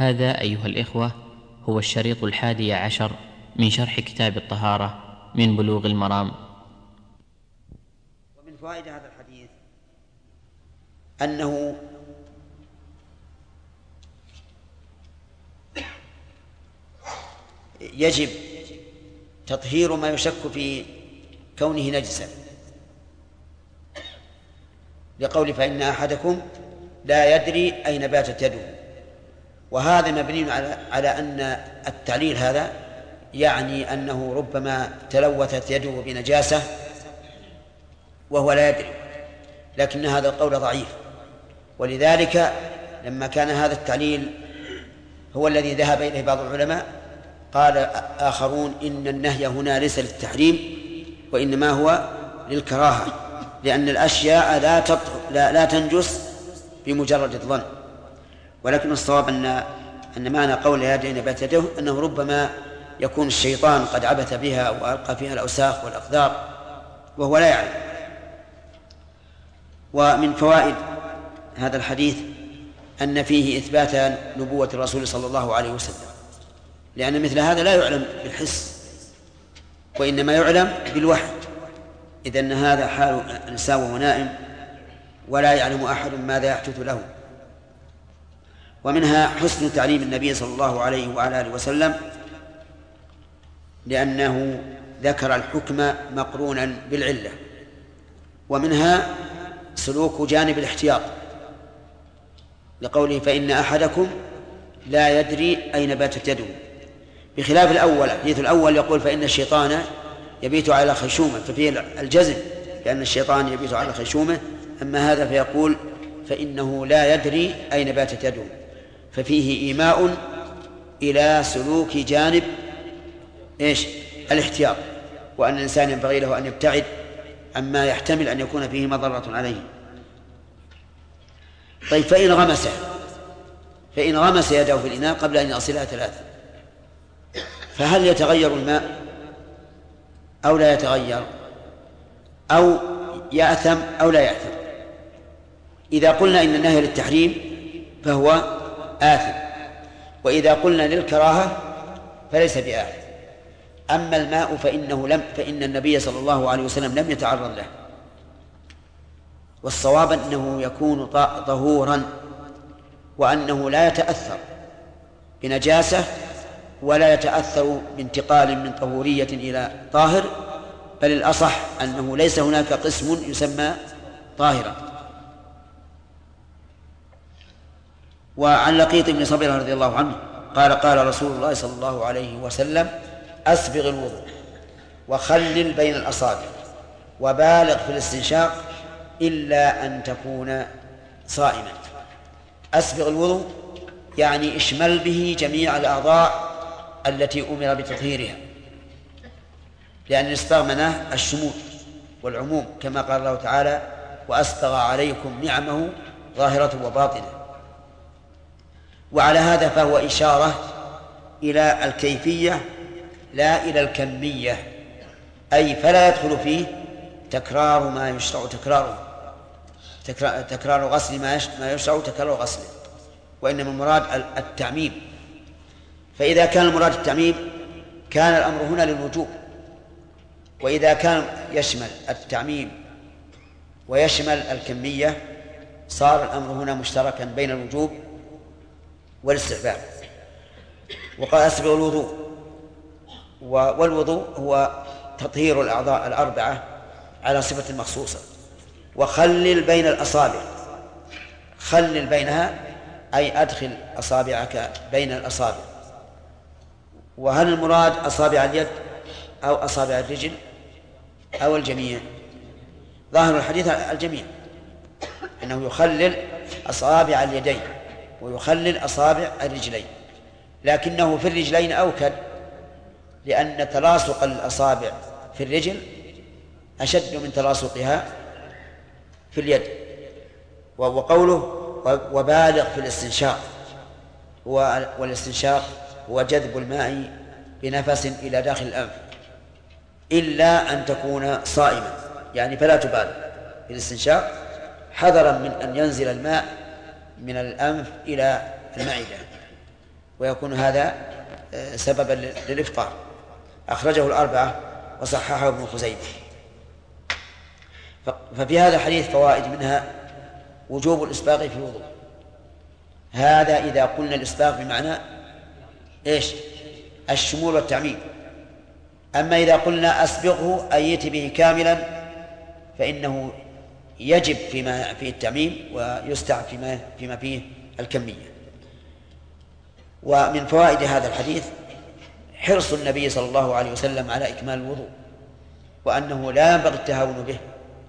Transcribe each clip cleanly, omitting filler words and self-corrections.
هذا أيها الإخوة هو الشريط 11 من شرح كتاب الطهارة من بلوغ المرام. ومن فوائد هذا الحديث أنه يجب تطهير ما يشك في كونه نجسا، لقول فإن أحدكم لا يدري أين باتت يده، وهذا مبني على أن التعليل هذا يعني أنه ربما تلوثت يده بنجاسة وهو لا يدري، لكن هذا القول ضعيف. ولذلك لما كان هذا التعليل هو الذي ذهب إليه بعض العلماء، قال آخرون إن النهي هنا ليس للتحريم وإنما هو للكراهة، لأن الأشياء لا تنجس بمجرد الظن. ولكن الصواب أن معنى قول يدين بات يده أنه ربما يكون الشيطان قد عبث بها وألقى فيها الأوساخ والأقدار وهو لا يعلم. ومن فوائد هذا الحديث أن فيه إثبات نبوة الرسول صلى الله عليه وسلم، لأن مثل هذا لا يعلم بالحس وإنما يعلم بالوحي، إذن هذا حال الإنسان وهو نائم ولا يعلم أحد ماذا يحدث له. ومنها حسن تعليم النبي صلى الله عليه وعلى آله وسلم، لأنه ذكر الحكم مقرونا بالعلة. ومنها سلوك جانب الاحتياط، لقوله فإن أحدكم لا يدري أين باتت يده، بخلاف الأول. الحديث الأول يقول فإن الشيطان يبيت على خيشومه، ففيه الجزم لأن الشيطان يبيت على خيشومه. أما هذا فيقول فإنه لا يدري أين باتت يده، ففيه إيماء إلى سلوك جانب الاحتياط، وأن الإنسان ينبغي له أن يبتعد عما يحتمل أن يكون فيه مضرة عليه. طيب فإن غمس يده في الإناء قبل أن يغسلها 3، فهل يتغير الماء أو لا يتغير، أو يأثم أو لا يأثم؟ إذا قلنا إن النهي للتحريم فهو آثم، وإذا قلنا للكراهة فليس بآثم. أما الماء فإن النبي صلى الله عليه وسلم لم يتعرض له، والصواب أنه يكون طهورا، وأنه لا يتأثر بنجاسة ولا يتأثر بانتقال من طهورية إلى طاهر، بل الأصح أنه ليس هناك قسم يسمى طاهرا. وعن لقيط بن صبير رضي الله عنه قال قال رسول الله صلى الله عليه وسلم أسبغ الوضوء وخلل بين الأصابع وبالغ في الاستنشاق إلا أن تكون صائما. أسبغ الوضوء يعني اشمل به جميع الأعضاء التي أمر بتطهيرها، لأن الإسباغ معناه الشمول والعموم، كما قال الله تعالى وأسبغ عليكم نعمه ظاهرة وباطنة. وعلى هذا فهو إشارة إلى الكيفية لا إلى الكمية، أي فلا يدخل فيه تكرار ما يشرع تكرار غسل ما يشرع تكرار غسله، وإنما المراد التعميم. فإذا كان المراد التعميم كان الأمر هنا للوجوب، وإذا كان يشمل التعميم ويشمل الكمية صار الأمر هنا مشتركا بين الوجوب والاستحباب. وقال أسبغ الوضوء، والوضوء هو تطهير الأعضاء الأربعة على صفة مخصوصة. وخلل بين الأصابع، خلل بينها أي أدخل أصابعك بين الأصابع. وهل المراد أصابع اليد أو أصابع الرجل أو الجميع؟ ظاهر الحديث الجميع، أنه يخلل أصابع اليدين ويخلل أصابع الرجلين، لكنه في الرجلين أوكد، لأن تلاصق الأصابع في الرجل أشد من تلاصقها في اليد. وقوله وبالغ في الاستنشاق، والاستنشاق هو جذب الماء بنفس إلى داخل الأنف، إلا أن تكون صائما، يعني فلا تبالغ في الاستنشاق حذرا من أن ينزل الماء من الأنف إلى المعدة. ويكون هذا سببا للإفطار. أخرجه الأربعة وصححه ابن خزيمة. ففي هذا الحديث فوائد، منها وجوب الإسباغ في الوضوء، هذا إذا قلنا الإسباغ بمعنى إيش؟ الشمول والتعميم. أما إذا قلنا أسبغه أيت به كاملا فإنه يجب فيما فيه التعميم ويستحب فيما فيه الكمية. ومن فوائد هذا الحديث حرص النبي صلى الله عليه وسلم على إكمال الوضوء، وأنه لا ينبغي التهاون به.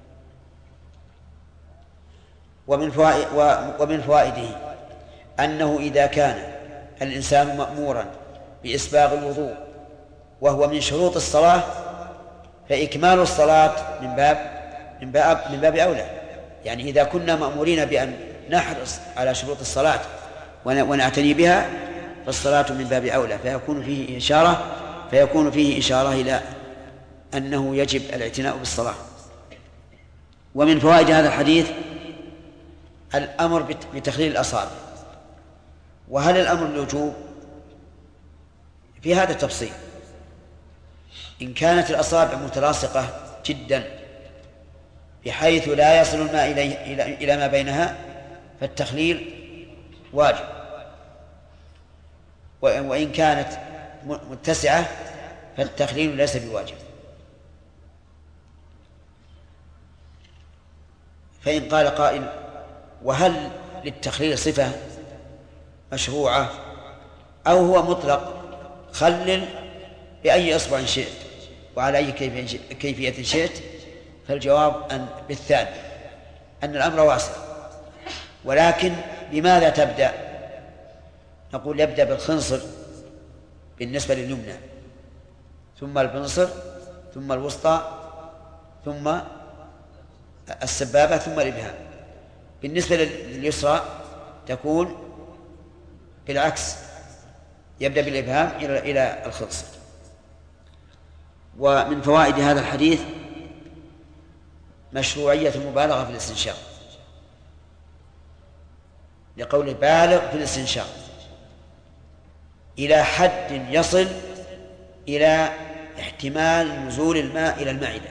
ومن فوائده أنه إذا كان الإنسان مأمورا بإسباغ الوضوء وهو من شروط الصلاة، فإكمال الصلاة من باب أولى. يعني إذا كنا مأمورين بأن نحرص على شروط الصلاة ونعتني بها، فالصلاة من باب أولى، فيكون فيه إشارة إلى أنه يجب الاعتناء بالصلاة. ومن فوائد هذا الحديث الأمر بتخليل الأصابع. وهل الأمر بالوجوب؟ في هذا التفصيل. إن كانت الأصابع متلاصقة جدا بحيث لا يصل الماء إلى ما بينها فالتخليل واجب، وإن كانت متسعة فالتخليل ليس بواجب. فإن قال قائل: وهل للتخليل صفة مشروعة أو هو مطلق خلل بأي إصبع شئت وعلى أي كيفية شئت؟ فالجواب بالثاني، أن الأمر واسع. ولكن بماذا تبدأ؟ نقول يبدأ بالخنصر بالنسبة لليمنى، ثم البنصر، ثم الوسطى، ثم السبابة، ثم الإبهام. بالنسبة لليسرى تكون بالعكس، يبدأ بالإبهام إلى الخنصر. ومن فوائد هذا الحديث مشروعية المبالغة في الاستنشاق، لقوله بالغ في الاستنشاق إلى حد يصل إلى احتمال نزول الماء إلى المعدة،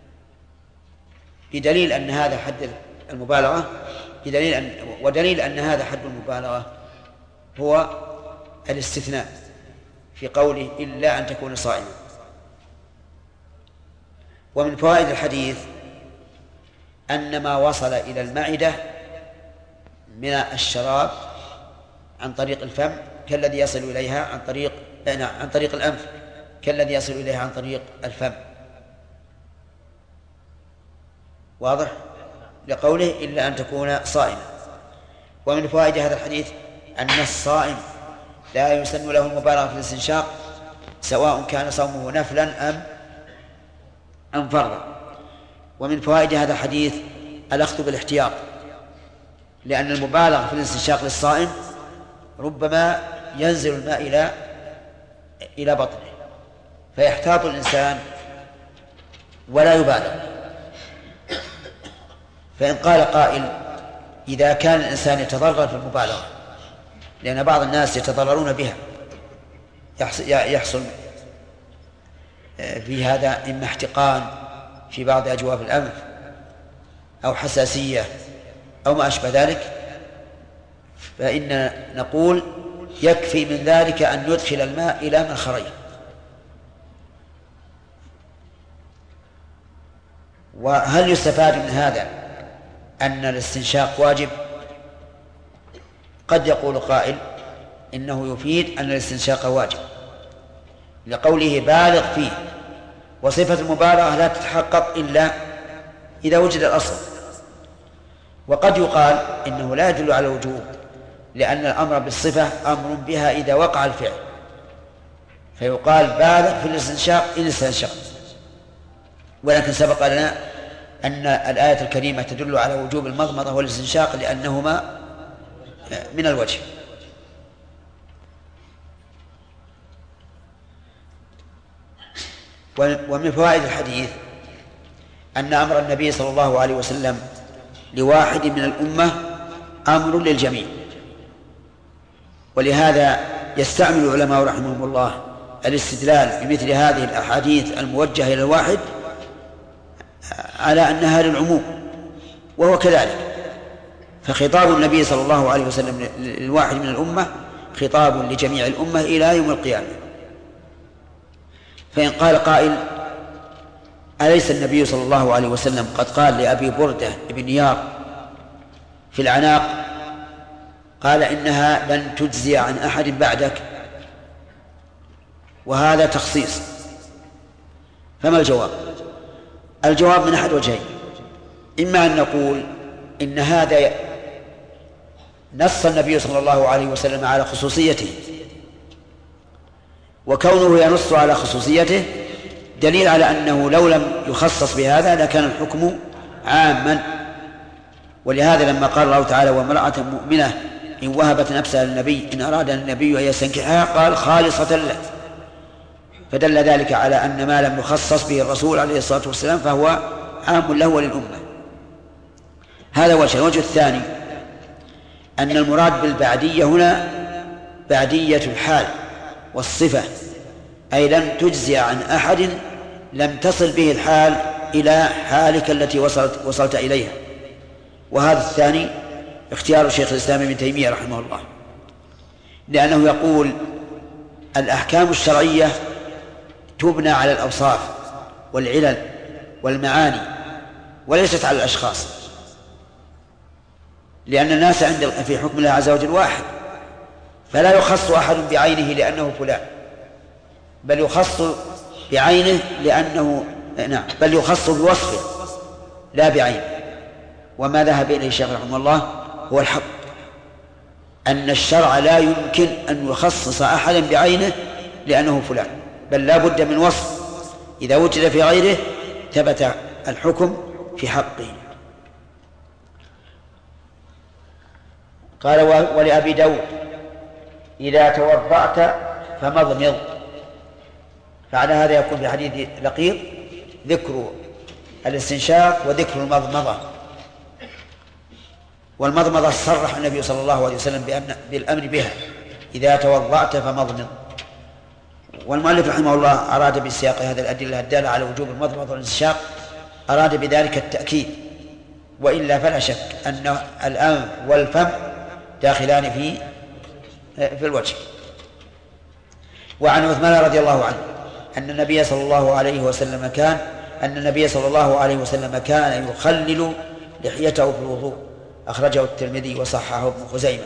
بدليل أن هذا حد المبالغة، ودليل أن هذا حد المبالغة هو الاستثناء في قوله إلا أن تكون صائما. ومن فوائد الحديث أن ما وصل إلى المعدة من الشراب عن طريق الفم كالذي يصل إليها عن طريق الأنف كالذي يصل إليها عن طريق الفم. واضح؟ لقوله إلا أن تكون صائما. ومن فوائد هذا الحديث أن الصائم لا يسن له المبالغة في الاستنشاق سواء كان صومه نفلا أم فرضا. ومن فوائد هذا الحديث الأخذ بالاحتياط، لأن المبالغة في الاستنشاق للصائم ربما ينزل الماء إلى بطنه، فيحتاط الإنسان ولا يبالغ. فإن قال قائل: إذا كان الإنسان يتضرر في المبالغة، لأن بعض الناس يتضررون بها، يحصل في هذا إما احتقان في بعض أجواف الأنف أو حساسية أو ما أشبه ذلك، فإن نقول يكفي من ذلك أن يدخل الماء إلى منخريه. وهل يستفاد من هذا أن الاستنشاق واجب؟ قد يقول قائل إنه يفيد أن الاستنشاق واجب لقوله بالغ فيه، وصفة المبالغة لا تتحقق إلا إذا وجد الأصل. وقد يقال إنه لا يدل على الوجوب، لأن الأمر بالصفة أمر بها إذا وقع الفعل، فيقال بالغ في الاستنشاق إن استنشق. ولكن سبق لنا أن الآية الكريمة تدل على وجوب المضمضة والاستنشاق لأنهما من الوجه. ومن فوائد الحديث أن أمر النبي صلى الله عليه وسلم لواحد من الأمة أمر للجميع، ولهذا يستعمل العلماء رحمهم الله الاستدلال بمثل هذه الأحاديث الموجهة إلى الواحد على أنها للعموم، وهو كذلك. فخطاب النبي صلى الله عليه وسلم للواحد من الأمة خطاب لجميع الأمة إلى يوم القيامة. فإن قال قائل: أليس النبي صلى الله عليه وسلم قد قال لأبي بردة بن نيار في العناق، قال: إنها لن تجزي عن أحد بعدك، وهذا تخصيص. فما الجواب؟ الجواب من أحد وجهين: إما أن نقول إن هذا نص النبي صلى الله عليه وسلم على خصوصيته، وكونه ينص على خصوصيته دليل على أنه لو لم يخصص بهذا لكان الحكم عاما. ولهذا لما قال الله تعالى: وامرأة مؤمنة إن وهبت نفسها للنبي إن أراد النبي أن يستنكحها قال خالصة له، فدل ذلك على أن ما لم يخصص به الرسول عليه الصلاة والسلام فهو عام له وللأمة. هذا وجه. الوجه الثاني أن المراد بالبعدية هنا بعدية الحال والصفة، أي لم تجزي عن أحد لم تصل به الحال إلى حالك التي وصلت إليها. وهذا الثاني اختيار شيخ الإسلام ابن تيمية رحمه الله، لأنه يقول: الأحكام الشرعية تبنى على الأوصاف والعلل والمعاني وليست على الأشخاص، لأن الناس في حكم الله عز وجل واحد، فلا يخص أحد بعينه لأنه فلان، بل يخص بعينه لأنه بل يخص بوصفه لا بعينه. وما ذهب إليه الشيخ رحمه الله هو الحق، أن الشرع لا يمكن أن يخصص أحدا بعينه لأنه فلان، بل لا بد من وصف، إذا وجد في غيره ثبت الحكم في حقه. قال: ولأبي داود إذا توضأت فمضمض. فعلى هذا يكون في حديث لقيط ذكر الاستنشاق وذكر المضمضة. والمضمضة صرح النبي صلى الله عليه وسلم بالأمر بها: إذا توضأت فمضمض. والمؤلف رحمه الله أراد بسياق هذه الأدلة الدالة على وجوب المضمضة والاستنشاق أراد بذلك التأكيد، وإلا فلا شك أن الأنف والفم داخلان في الوجه. وعن عثمان رضي الله عنه أن النبي صلى الله عليه وسلم كان يخلل لحيته في الوضوء، أخرجه الترمذي وصححه ابن خزيمة.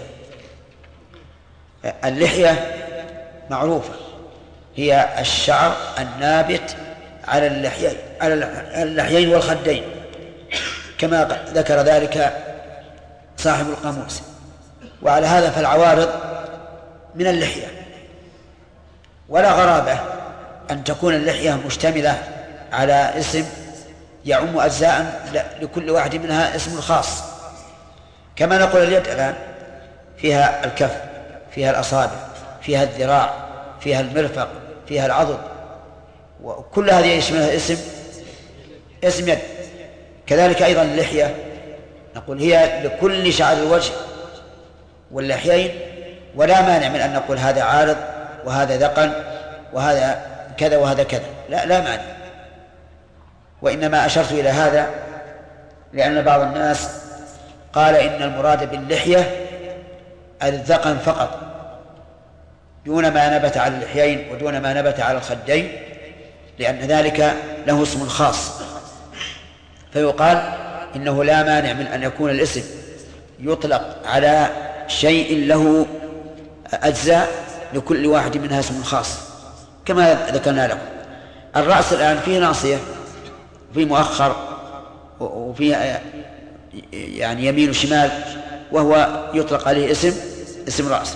اللحية معروفة، هي الشعر النابت على اللحيين والخدين، كما ذكر ذلك صاحب القاموس. وعلى هذا فالعوارض من اللحية، ولا غرابة أن تكون اللحية مشتملة على اسم يعم أجزاء لكل واحد منها اسم خاص، كما نقول اليد الآن فيها الكف، فيها الأصابع، فيها الذراع، فيها المرفق، فيها العضد، وكل هذه يشملها اسم يد. كذلك أيضا اللحية نقول هي لكل شعر الوجه واللحيين، ولا مانع من أن نقول هذا عارض وهذا ذقن وهذا كذا وهذا كذا، لا مانع. وإنما أشرت إلى هذا لأن بعض الناس قال إن المراد باللحية الذقن فقط دون ما نبت على اللحيين ودون ما نبت على الخدين، لأن ذلك له اسم خاص، فيقال إنه لا مانع من أن يكون الاسم يطلق على شيء له أجزاء لكل واحد منها اسم خاص، كما ذكرنا لكم. الرأس الآن فيه ناصية وفيه مؤخر وفيه يعني يمين وشمال، وهو يطلق عليه اسم رأس.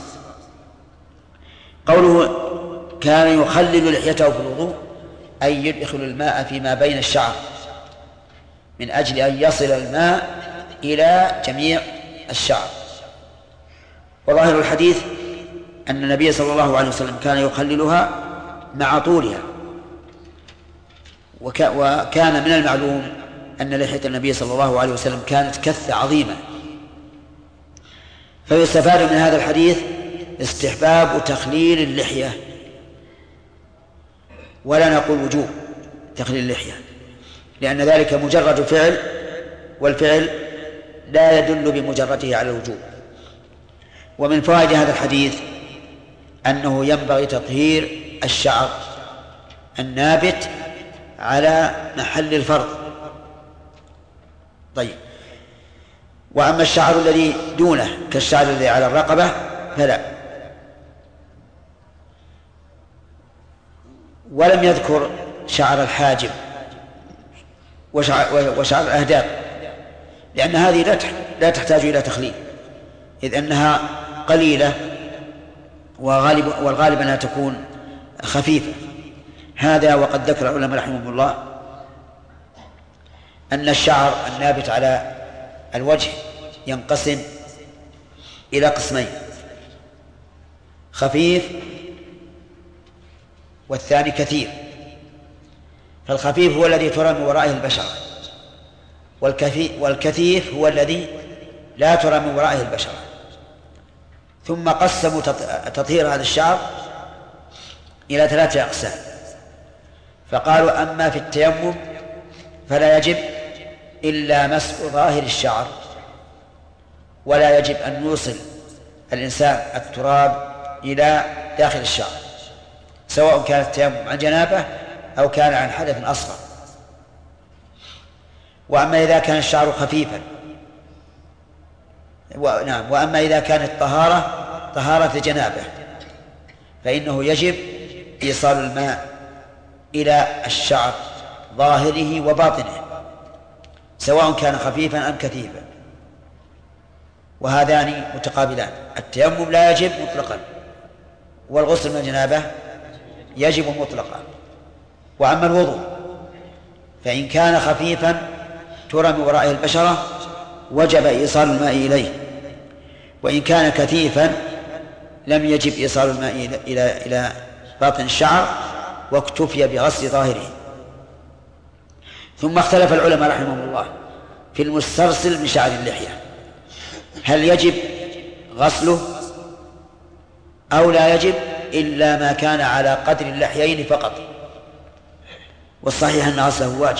قوله كان يخلل لحيته في الوضوء أي يدخل الماء فيما بين الشعر من أجل أن يصل الماء إلى جميع الشعر. وظاهر الحديث أن النبي صلى الله عليه وسلم كان يخللها مع طولها، وكان من المعلوم أن لحية النبي صلى الله عليه وسلم كانت كثة عظيمة. فيستفاد من هذا الحديث استحباب تخليل اللحية، ولا نقول وجوب تخليل اللحية، لأن ذلك مجرد فعل، والفعل لا يدل بمجرده على الوجوب. ومن فوائد هذا الحديث أنه ينبغي تطهير الشعر النابت على محل الفرض. طيب، وأما الشعر الذي دونه كالشعر الذي على الرقبة فلا. ولم يذكر شعر الحاجب وشعر الأهداب، لأن هذه لا تحتاج إلى تخليل، إذ أنها قليلة والغالب أنها تكون خفيفة. هذا وقد ذكر العلماء رحمهم الله أن الشعر النابت على الوجه ينقسم إلى قسمين: خفيف والثاني كثير. فالخفيف هو الذي ترى من ورائه البشرة، والكثيف هو الذي لا ترى من ورائه البشرة. ثم قسموا تطهير هذا الشعر إلى 3 أقسام، فقالوا: أما في التيمم فلا يجب إلا مسح ظاهر الشعر، ولا يجب أن يوصل الإنسان التراب إلى داخل الشعر، سواء كان التيمم عن جنابة أو كان عن حدث أصغر. وأما إذا كان الشعر خفيفا وأما إذا كانت طهارة جنابة فإنه يجب إيصال الماء إلى الشعر ظاهره وباطنه، سواء كان خفيفا أم كثيفا، وهذان متقابلان. التيمم لا يجب مطلقا، والغسل من الجنابة يجب مطلقا. وأما الوضوء فإن كان خفيفا ترى من ورائه البشرة وجب إيصال الماء إليه، وإن كان كثيفا لم يجب إيصال الماء إلى باطن الشعر، واكتفي بغسل ظاهره. ثم اختلف العلماء رحمهم الله في المسترسل من شعر اللحية، هل يجب غسله أو لا يجب إلا ما كان على قدر اللحيين فقط. والصحيح أن غسله واجب،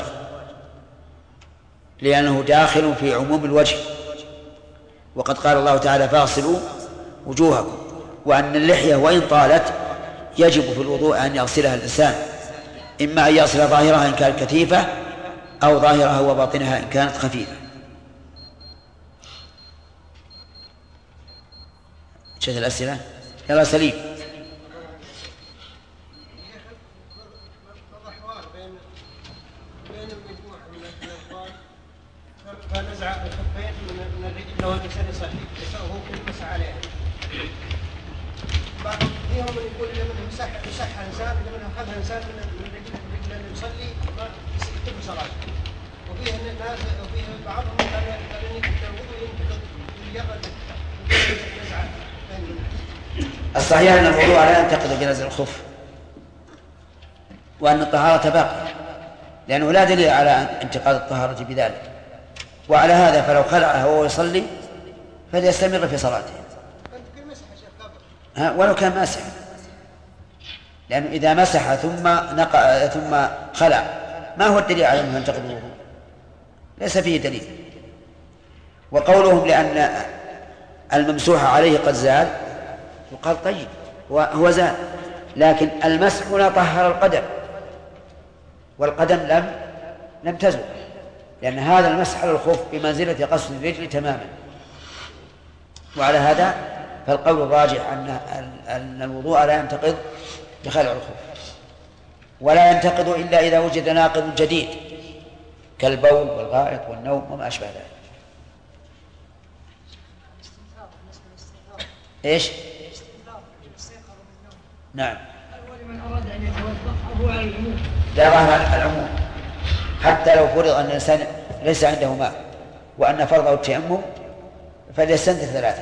لأنه داخل في عموم الوجه، وقد قال الله تعالى: فاغسلوا وجوهكم. وأن اللحية وإن طالت يجب في الوضوء أن يغسلها الإنسان، إما أن يغسل ظاهرها إن كانت كثيفة، أو ظاهرها وباطنها إن كانت خفيفة. شهد الأسئلة يلا سليم. فنزع الخفين من الرجل لو الإنسان يصلي وهو كل مسح عليه. بعضهم فيهم من يقول إذا منه مسح إنسان، إذا منه أخذها إنسان من الرجل اللي يصلي ما يتم صلاته. وفيه الناس وفيه بعضهم قال إن الوضوء مجرد نزعة. الصحيح أن الوضوء لا ينتقض بنزع الخف، وأن الطهارة باقية، لأنه لا دليل على انتقاض الطهارة بذلك. وعلى هذا فلو خلعها وهو يصلي فليستمر في صلاته ولو كان ماسحا، لأنه إذا مسح ثم خلع ما هو الدليل على أنه ينتقض الوضوء؟ ليس فيه دليل. وقولهم لأن الممسوح عليه قد زال يقال طيب هو زال، لكن المسح لا طهر القدم، والقدم لم تزل، لأن هذا المسح على الخف بمنزلة غسل الرجل تماما. وعلى هذا فالقول الراجح أن الوضوء لا ينتقض بخلع الخف، ولا ينتقض إلا إذا وجد ناقض جديد كالبول والغائط والنوم وما أشبه ذلك. إيش؟ نعم. ولمن أراد أن يتوضأ أو على العموم؟ لا على العموم، حتى لو فرض أن الإنسان ليس عنده ماء وأن فرضه التيمم فليستنثر 3.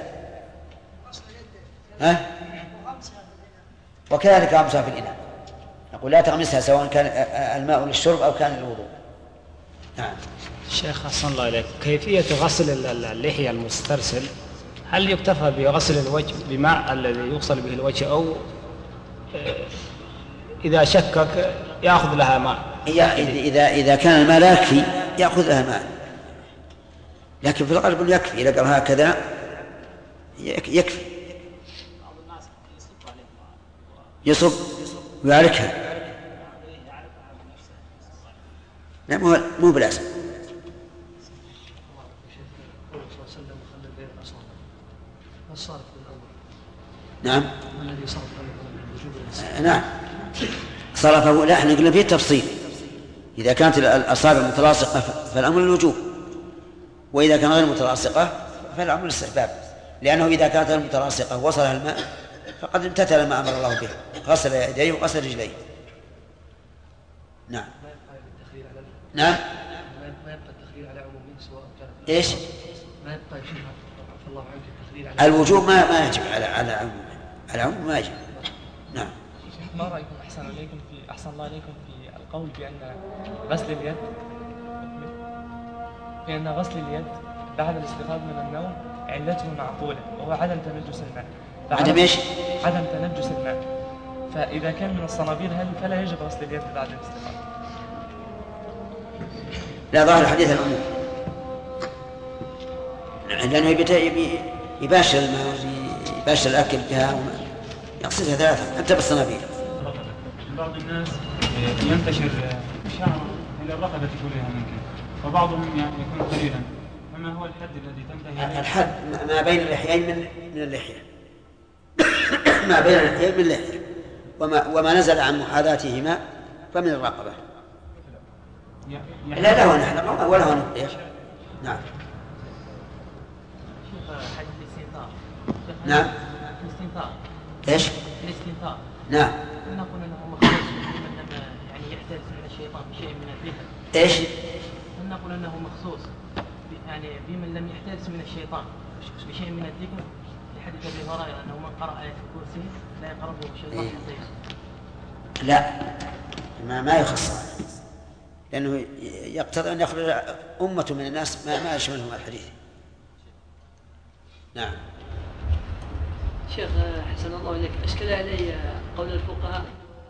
وكذلك غمسها في الإناء، نقول لا تغمسها سواء كان الماء للشرب أو كان للوضوء. نعم. شيخ أحسن الله إليك، كيفية غسل اللحية المسترسل هل يكتفى بغسل الوجه بماء الذي يغسل به الوجه، أو إذا شكك يأخذ لها ماء؟ إذا كان الماء لا يكفي يأخذ لها ماء، لكن في الغالب يكفي. إذا قال هكذا يكفي، يصب ويعركها. لا مو بلازم. نعم نعم صرفه. لا احنا قلنا فيه تفصيل. إذا كانت الأصابع متلاصقة فالأمر الوجوب، وإذا كان غير متلاصقة فالأمر الاستحباب، لأنه إذا كانت المتلاصقة وصلها الماء فقد امتثل ما أمر الله به، غسل يديه وغسل رجليه. نعم نعم. ما يبقى التخليل على عمومه سواء كان ايش؟ ما يبقى شيء عفى الله عنك التخليل على الوجوب ما يجب على عمومه، على عمومه ما يجب. نعم. ما رأيكم أحسن الله عليكم في القول بأن غسل اليد بعد الاستيقاظ من النوم علته معقولة، وهو عدم تنجس الماء. عدم ايش؟ عدم تنجس الماء. فإذا كان من الصنابير فلا يجب غسل اليد بعد الاستيقاظ. لا، ظاهر الحديث العموم، لأنه يباشر الماء، يباشر الأكل بها، يقصدها ثلاثة حتى بالصنابير. بعض الناس ينتشر شعر إلى الرقبة كلها ممكن، وبعضهم يعني يكون قليلا. فما هو الحد الذي تنتهي؟ الحد ما بين اللحيين من اللحية ما بين اللحيين من اللحية، وما نزل عن محاذاتهما فمن الرقبة. لا له نحن ولا هو نحن. نعم. نعم. ايش؟ الاستنثار. نعم. نقول انه مخصوص بمن لم يعني يحترس من الشيطان بشيء من الذكر. ايش؟ نقول انه مخصوص يعني بمن لم يحترس من الشيطان بشيء من الذكر، لحديث ابي هريره انه من قرأ آية الكرسي لا يقربه الشيطان حتى يصبح. لا، ما يخص، لأنه يقتضي أن يخرج أمة من الناس ما يشملهم الحديث. نعم. شيخ حسن الله إليك، أشكل علي قول الفقهاء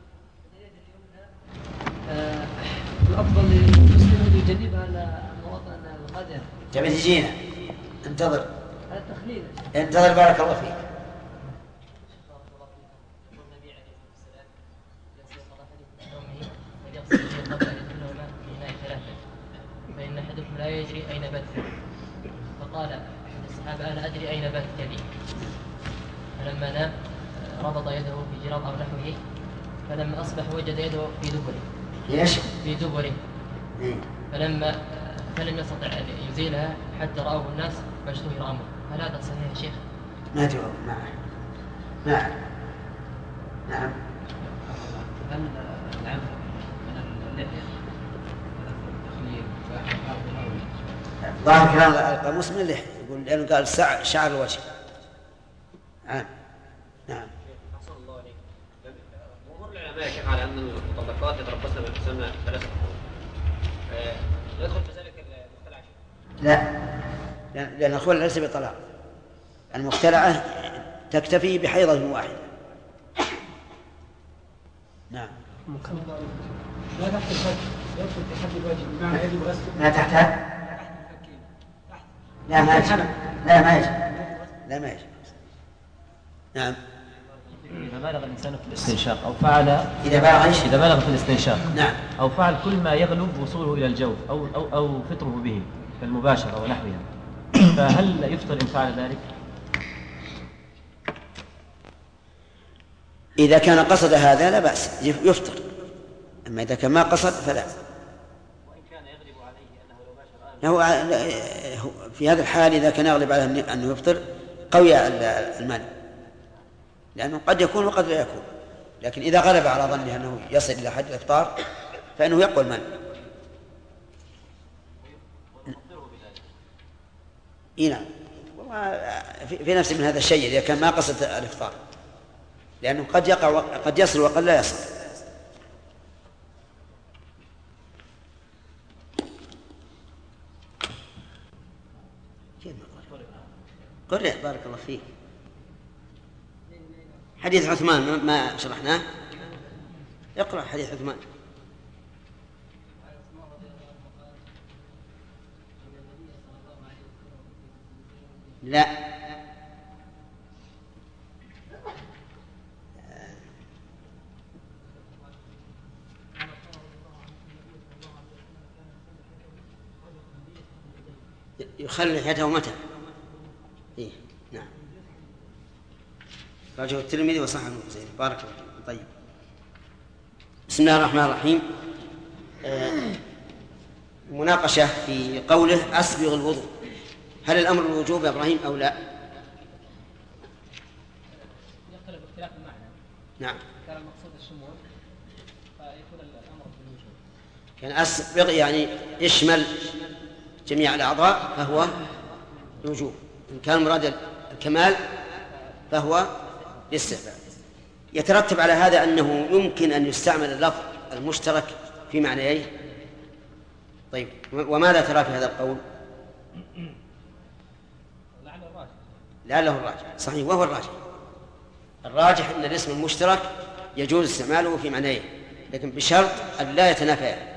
الأفضل للمسلم يجنبها على مواطن الغدر. تبي تجينا؟ انتظر. هذا تخليل. انتظر بارك الله فيك. فإن أحدكم لا يدري أين بات ثوبه. فقال أحد الصحابة أنا أدري أين بات ثوبي. فلما نام ربط يده في جراب أو نحوه، فلما أصبح وجد يده في دبره. ليش؟ في دبره. فلم يستطع أن يزيلها حتى رأوه الناس فاشتهر أمره. هل هذا صحيح يا شيخ؟ ما جواب. نعم. هل العفو من اللحية ظاهر كلام القاموس من اللحية، يقول لأنه قال شعر الوجه. نعم. أحسن الله عليك. جمهور العلماء يشير على أن المطلقات يتربصن بالحسنى 3 قرون. يدخل في ذلك المختلعة؟ لا، لأن الخلع ليس بطلاق. المختلعة تكتفي بحيضة واحدة. نعم. لا تحت الفك، يدخل في حد الوجه بمعنى يجب غسل. لا تحتها؟ لا ما يجب. نعم. إذا بالغ الإنسان في الاستنشاق أو فعل إذا بالغ في الاستنشاق نعم، أو فعل كل ما يغلب وصوله إلى الجوف أو فطره به كالمباشرة ونحوها، فهل يفطر إن فعل ذلك؟ إذا كان قصد هذا لا بأس يفطر، أما إذا كان ما قصد فلا. وإن كان يغلب عليه أنه لو هو في هذا الحال إذا كان يغلب عليه أنه يفطر قوي المانع، لأنه قد يكون وقد لا يكون. لكن إذا غلب على ظنه أنه يصل إلى حد الإفطار فإنه يقوى المانع. نعم. في نفس من هذا الشيء إذا كان ما قصد الإفطار، لأنه قد يصل وقد لا يصل. قرأ بارك الله فيك. حديث عثمان ما شرحناه. اقرأ حديث عثمان. لا يخلي لحيته متى؟ إيه نعم. راجعه الترمذي وصححه ابن خزيمة. بارك الله فيك. طيب بسم الله الرحمن الرحيم. مناقشة في قوله أسبغ الوضوء، هل الأمر بالوجوب يا إبراهيم أو لا؟ يختلف اختلاف المعنى. نعم. كان المقصود الشمول فيكون الأمر بالوجوب. كان أسبغ يعني يشمل جميع الأعضاء فهو الوجوب، إن كان مراد الكمال فهو الاستحباب. يترتب على هذا أنه يمكن أن يستعمل اللفظ المشترك في معنيين. طيب وماذا ترى في هذا القول؟ لعله الراجح. صحيح وهو الراجح. الراجح أن الاسم المشترك يجوز استعماله في معنيين لكن بشرط أن لا يتنافيا.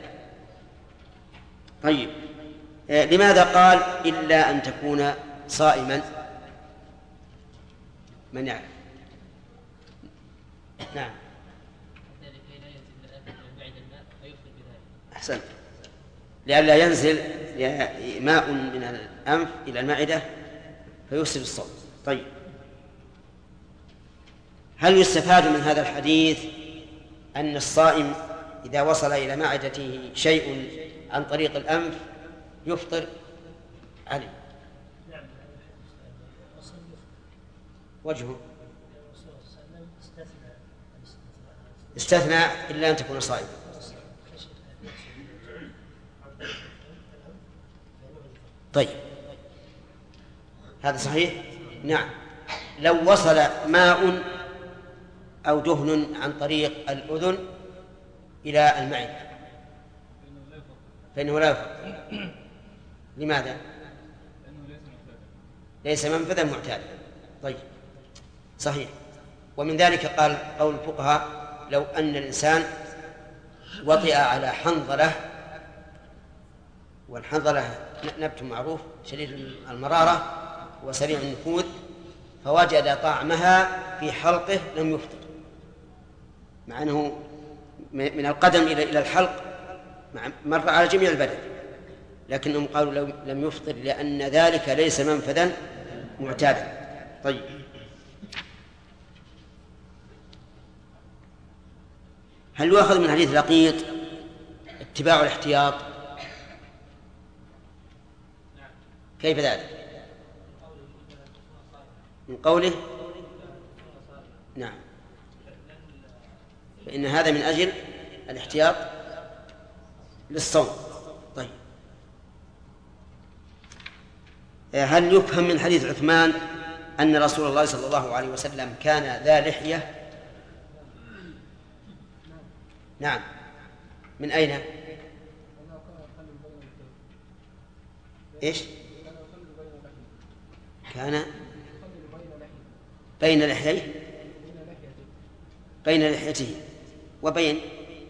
طيب لماذا قال إلا أن تكون صائما؟ من يعلم؟ نعم أحسن. لئلا ينزل ماء من الأنف إلى المعدة فيفسد الصوم. طيب هل يستفاد من هذا الحديث أن الصائم إذا وصل إلى معدته شيء عن طريق الأنف يفطر عليه؟ وجهه استثنى إلا أن تكون صائما. طيب هذا صحيح. نعم لو وصل ماء أو دهن عن طريق الأذن إلى المعدة فإنه لا يفطر. لماذا؟ ليس منفذا معتادا. طيب صحيح. ومن ذلك قال قول الفقهاء لو أن الإنسان وطئ على حنظلة، والحنظلة نبت معروف شديد المرارة وسريع النفوذ، فوجد طعمها في حلقه لم يفطر، مع أنه من القدم إلى الحلق مر على جميع البدن، لكنهم قالوا لم يفطر لأن ذلك ليس منفذا معتادا. طيب هل يؤخذ من حديث لقيط اتباع الاحتياط؟ كيف ذلك؟ من قوله نعم فإن هذا من أجل الاحتياط للصوم. طيب هل يفهم من حديث عثمان أن رسول الله صلى الله عليه وسلم كان ذا لحية؟ نعم. من أين؟ إيش؟ كان بين لحيته بين لحيته وبين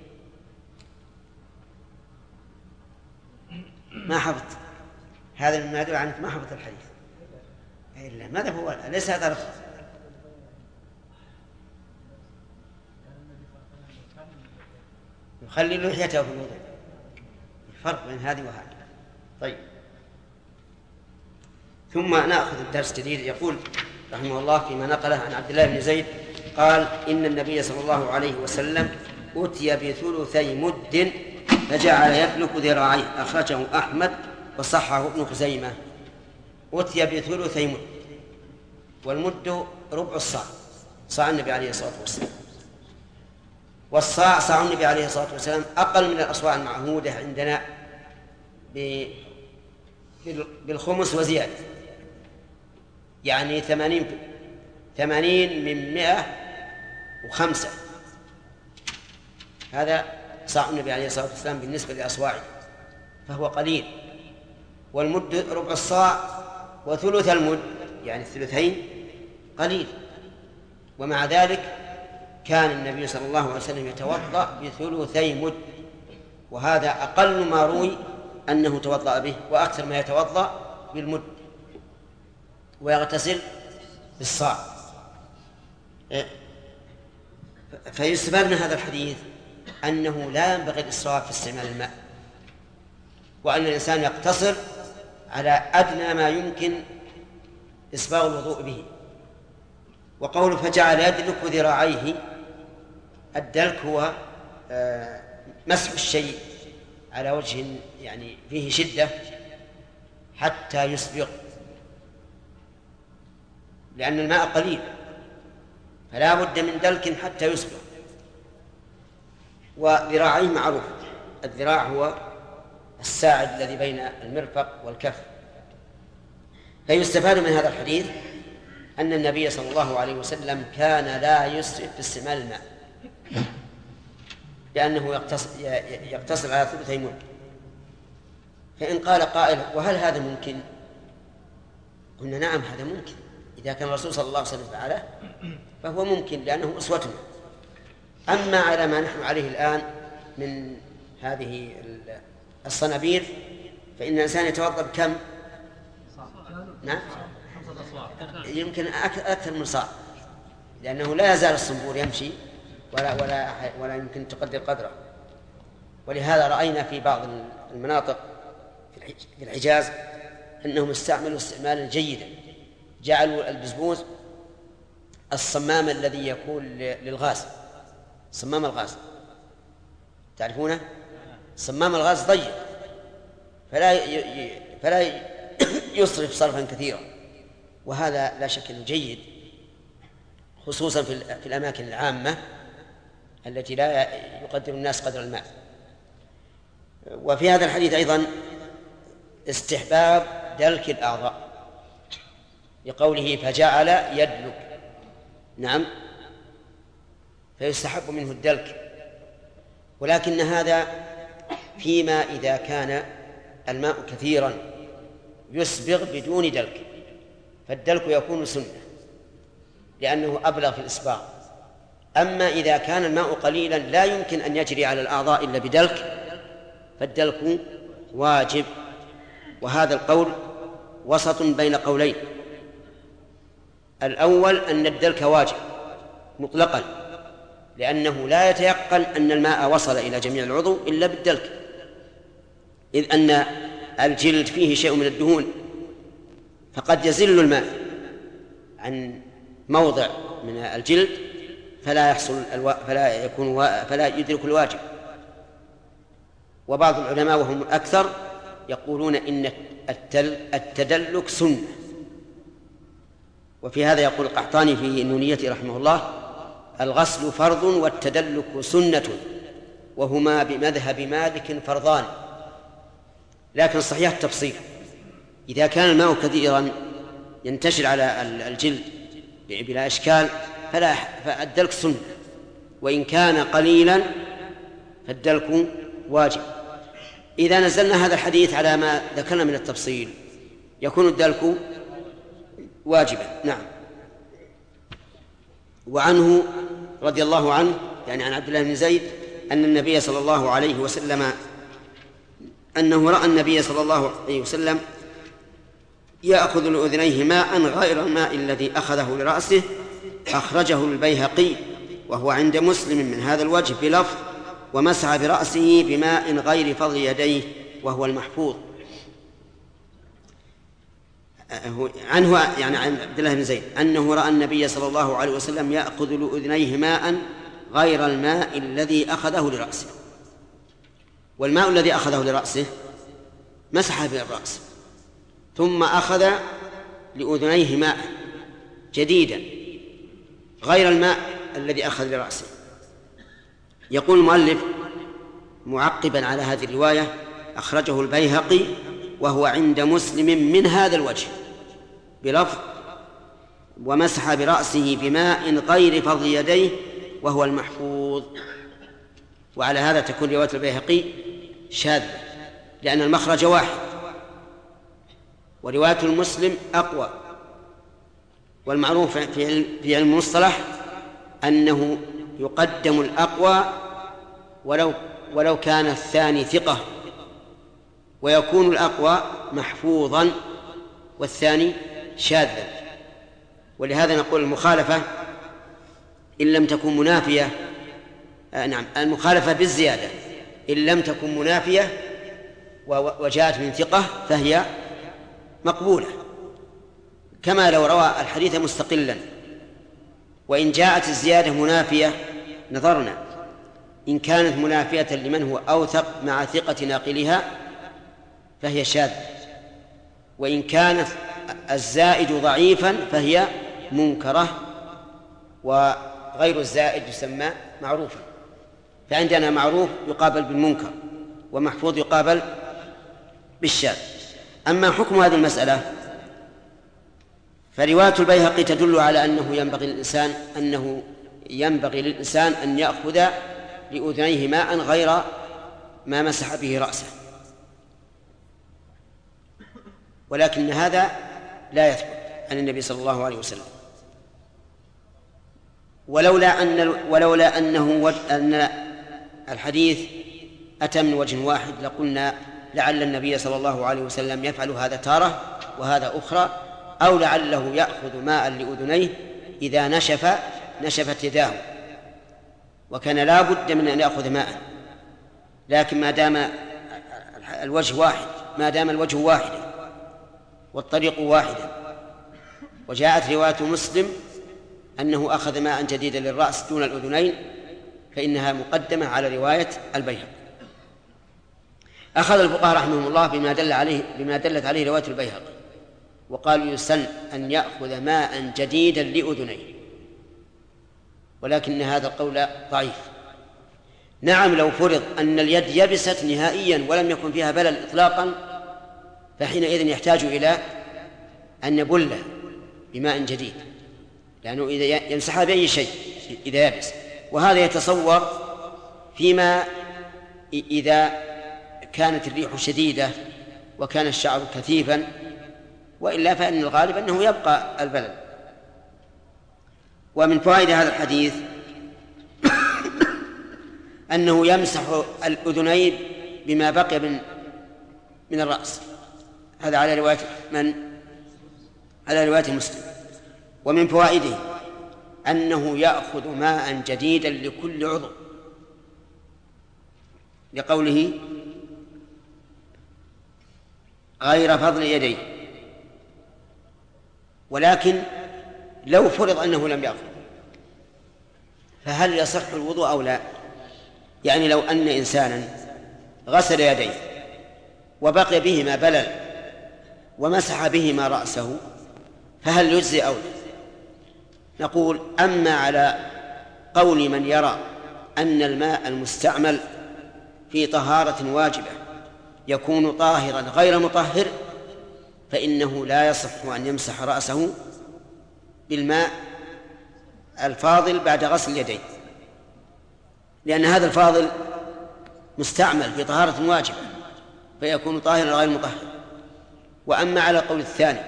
ما حفظت. هذا مما يدل عنك ما حفظت الحديث إلا ماذا هو؟ ليس هذا لفظ. يخلي لحيته في الوضوء. الفرق بين هذه وهذه. طيب ثم نأخذ الدرس جديد. يقول رحمه الله فيما نقله عن عبد الله بن زيد قال إن النبي صلى الله عليه وسلم أتي بثلثي مد فجعل يدلك ذراعيه. أخرجه أحمد وصححه ابن خزيمة. أتي بثلثي مد، والمد ربع الصاع، صاع النبي عليه الصلاة والسلام، والصاع صاع النبي عليه الصلاة والسلام أقل من الأصواع المعهودة عندنا بالخمس وزيادة، يعني 80 من 105. هذا صاع النبي عليه الصلاة والسلام بالنسبة لأصواعه فهو قليل. والمد ربع الصاع وثلث المد يعني الثلثين قليل، ومع ذلك كان النبي صلى الله عليه وسلم يتوضأ بثلثي مد، وهذا أقل ما روي أنه توضأ به، وأكثر ما يتوضأ بالمد ويغتسل بالصاع. فيستفاد من هذا الحديث أنه لا ينبغي الإسراف في استعمال الماء، وأن الإنسان يقتصر على أدنى ما يمكن إسباغ الوضوء به. وقوله فجعل يدلك ذراعيه، الدلك هو مسح الشيء على وجه يعني فيه شدة حتى يسبغ، لأن الماء قليل فلا بد من دلك حتى يسبغ. وذراعيه معروف، الذراع هو الساعد الذي بين المرفق والكف. فيستفاد من هذا الحديث أن النبي صلى الله عليه وسلم كان لا يسرف في استعمال الماء، لأنه يقتصر على ثلثي مد. فإن قال قائل وهل هذا ممكن؟ قلنا نعم هذا ممكن، إذا كان الرسول صلى الله عليه وسلم فعله فهو ممكن لأنه أسوتنا. أما على ما نحن عليه الآن من هذه الصنابير فإن الإنسان يتوضأ بكم؟ نعم يمكن أكثر من صاع، لأنه لا يزال الصنبور يمشي ولا يمكن تقدر قدره. ولهذا رأينا في بعض المناطق في الحجاز أنهم استعملوا استعمالا جيدا، جعلوا البزبوز الصمام الذي يكون للغاز، صمام الغاز تعرفونه؟ صمام الغاز ضيق فلا يصرف صرفا كثيرا، وهذا لا شك أنه جيد خصوصا في الأماكن العامة التي لا يقدر الناس قدر الماء. وفي هذا الحديث أيضا استحباب دلك الأعضاء لقوله فجعل يدلك، نعم فيستحب منه الدلك، ولكن هذا فيما إذا كان الماء كثيرا يسبغ بدون دلك، فالدلك يكون سنة لأنه أبلغ في الإسباغ. أما إذا كان الماء قليلا لا يمكن أن يجري على الأعضاء إلا بدلك فالدلك واجب. وهذا القول وسط بين قولين، الأول أن الدلك واجب مطلقا لأنه لا يتيقن أن الماء وصل إلى جميع العضو إلا بالدلك، إذ أن الجلد فيه شيء من الدهون فقد يزل الماء عن موضع من الجلد فلا يدرك الواجب. وبعض العلماء وهم أكثر يقولون إن التدلك سنة. وفي هذا يقول القحطاني في نونيته رحمه الله الغسل فرض والتدلك سنة وهما بمذهب مالك فرضان. لكن الصحيح التفصيل، إذا كان الماء كثيرا ينتشر على الجلد بلا إشكال فالدلك سنة، وإن كان قليلا فالدلك واجب. إذا نزلنا هذا الحديث على ما ذكرنا من التفصيل يكون الدلك واجبا. نعم. وعنه رضي الله عنه يعني عن عبد الله بن زيد أن النبي صلى الله عليه وسلم أنه رأى النبي صلى الله عليه وسلم يأخذ لأذنيه ماء غير الماء الذي أخذه لرأسه، أخرجه البيهقي وهو عند مسلم من هذا الوجه بلفظ ومسح برأسه بماء غير فضل يديه وهو المحفوظ. عنه يعني عن عبد الله بن زيد أنه رأى النبي صلى الله عليه وسلم يأخذ لأذنيه ماء غير الماء الذي أخذه لرأسه، والماء الذي أخذه لرأسه مسح به الرأس ثم أخذ لأذنيه ماء جديدا غير الماء الذي أخذ لرأسه. يقول المؤلف معقبا على هذه الرواية أخرجه البيهقي وهو عند مسلم من هذا الوجه بلفظ ومسح برأسه بماء غير فضل يديه وهو المحفوظ. وعلى هذا تكون رواية البيهقي شاذة لأن المخرج واحد، ورواية المسلم أقوى والمعروف في علم المصطلح أنه يقدم الأقوى ولو كان الثاني ثقة، ويكون الأقوى محفوظا والثاني شاذا. ولهذا نقول المخالفة إن لم تكن منافية، المخالفة بالزيادة إن لم تكن منافية وجاءت من ثقة فهي مقبولة، كما لو روى الحديث مستقلا. وإن جاءت الزيادة منافية نظرنا، إن كانت منافية لمن هو أوثق مع ثقة ناقلها فهي شاذة، وإن كانت الزائد ضعيفا فهي منكرة، وغير الزائد يسمى معروفا. فعندنا معروف يقابل بالمنكر، ومحفوظ يقابل بالشاذ. أما حكم هذه المسألة فرواية البيهقي تدل على أنه ينبغي للإنسان أن يأخذ لأذنيه ماء غير ما مسح به رأسه، ولكن هذا لا يثبت عن النبي صلى الله عليه وسلم. ولولا أن الحديث أتى من وجه واحد لقلنا لعل النبي صلى الله عليه وسلم يفعل هذا تارة وهذا أخرى، أو لعله يأخذ ماء لأذنيه إذا نشفت يداه، وكان لا بد من أن يأخذ ماء. لكن ما دام الوجه واحدا والطريق واحدا، وجاءت رواية مسلم أنه أخذ ماء جديدا للرأس دون الأذنين، فإنها مقدمة على رواية البيهقي. أخذ الفقهاء رحمهم الله بما دلت عليه رواية البيهقي، وقالوا يسن أن يأخذ ماء جديدا لأذنيه، ولكن هذا القول ضعيف. نعم، لو فرض أن اليد يبست نهائيا ولم يكن فيها بلل إطلاقا فحينئذ يحتاج إلى أن يبل بماء جديد، لأنه إذا يمسحها بأي شيء إذا يبس. وهذا يتصور فيما إذا كانت الريح شديدة وكان الشعر كثيفا، وإلا فإن الغالب أنه يبقى البلل. ومن فوائد هذا الحديث أنه يمسح الأذنين بما بقي من الرأس، هذا على رواية مسلم. ومن فوائده أنه يأخذ ماء جديدا لكل عضو، لقوله غير فضل يديه. ولكن لو فرض أنه لم يأخذ فهل يصح الوضوء أو لا؟ يعني لو أن إنسانا غسل يديه وبقي بهما بلل ومسح بهما رأسه فهل يجزي أو لا؟ نقول أما على قول من يرى أن الماء المستعمل في طهارة واجبة يكون طاهرا غير مطهر، فإنه لا يصح أن يمسح رأسه بالماء الفاضل بعد غسل اليدين، لأن هذا الفاضل مستعمل في طهارة واجبة فيكون طاهرا غير مطهر. وأما على قول الثاني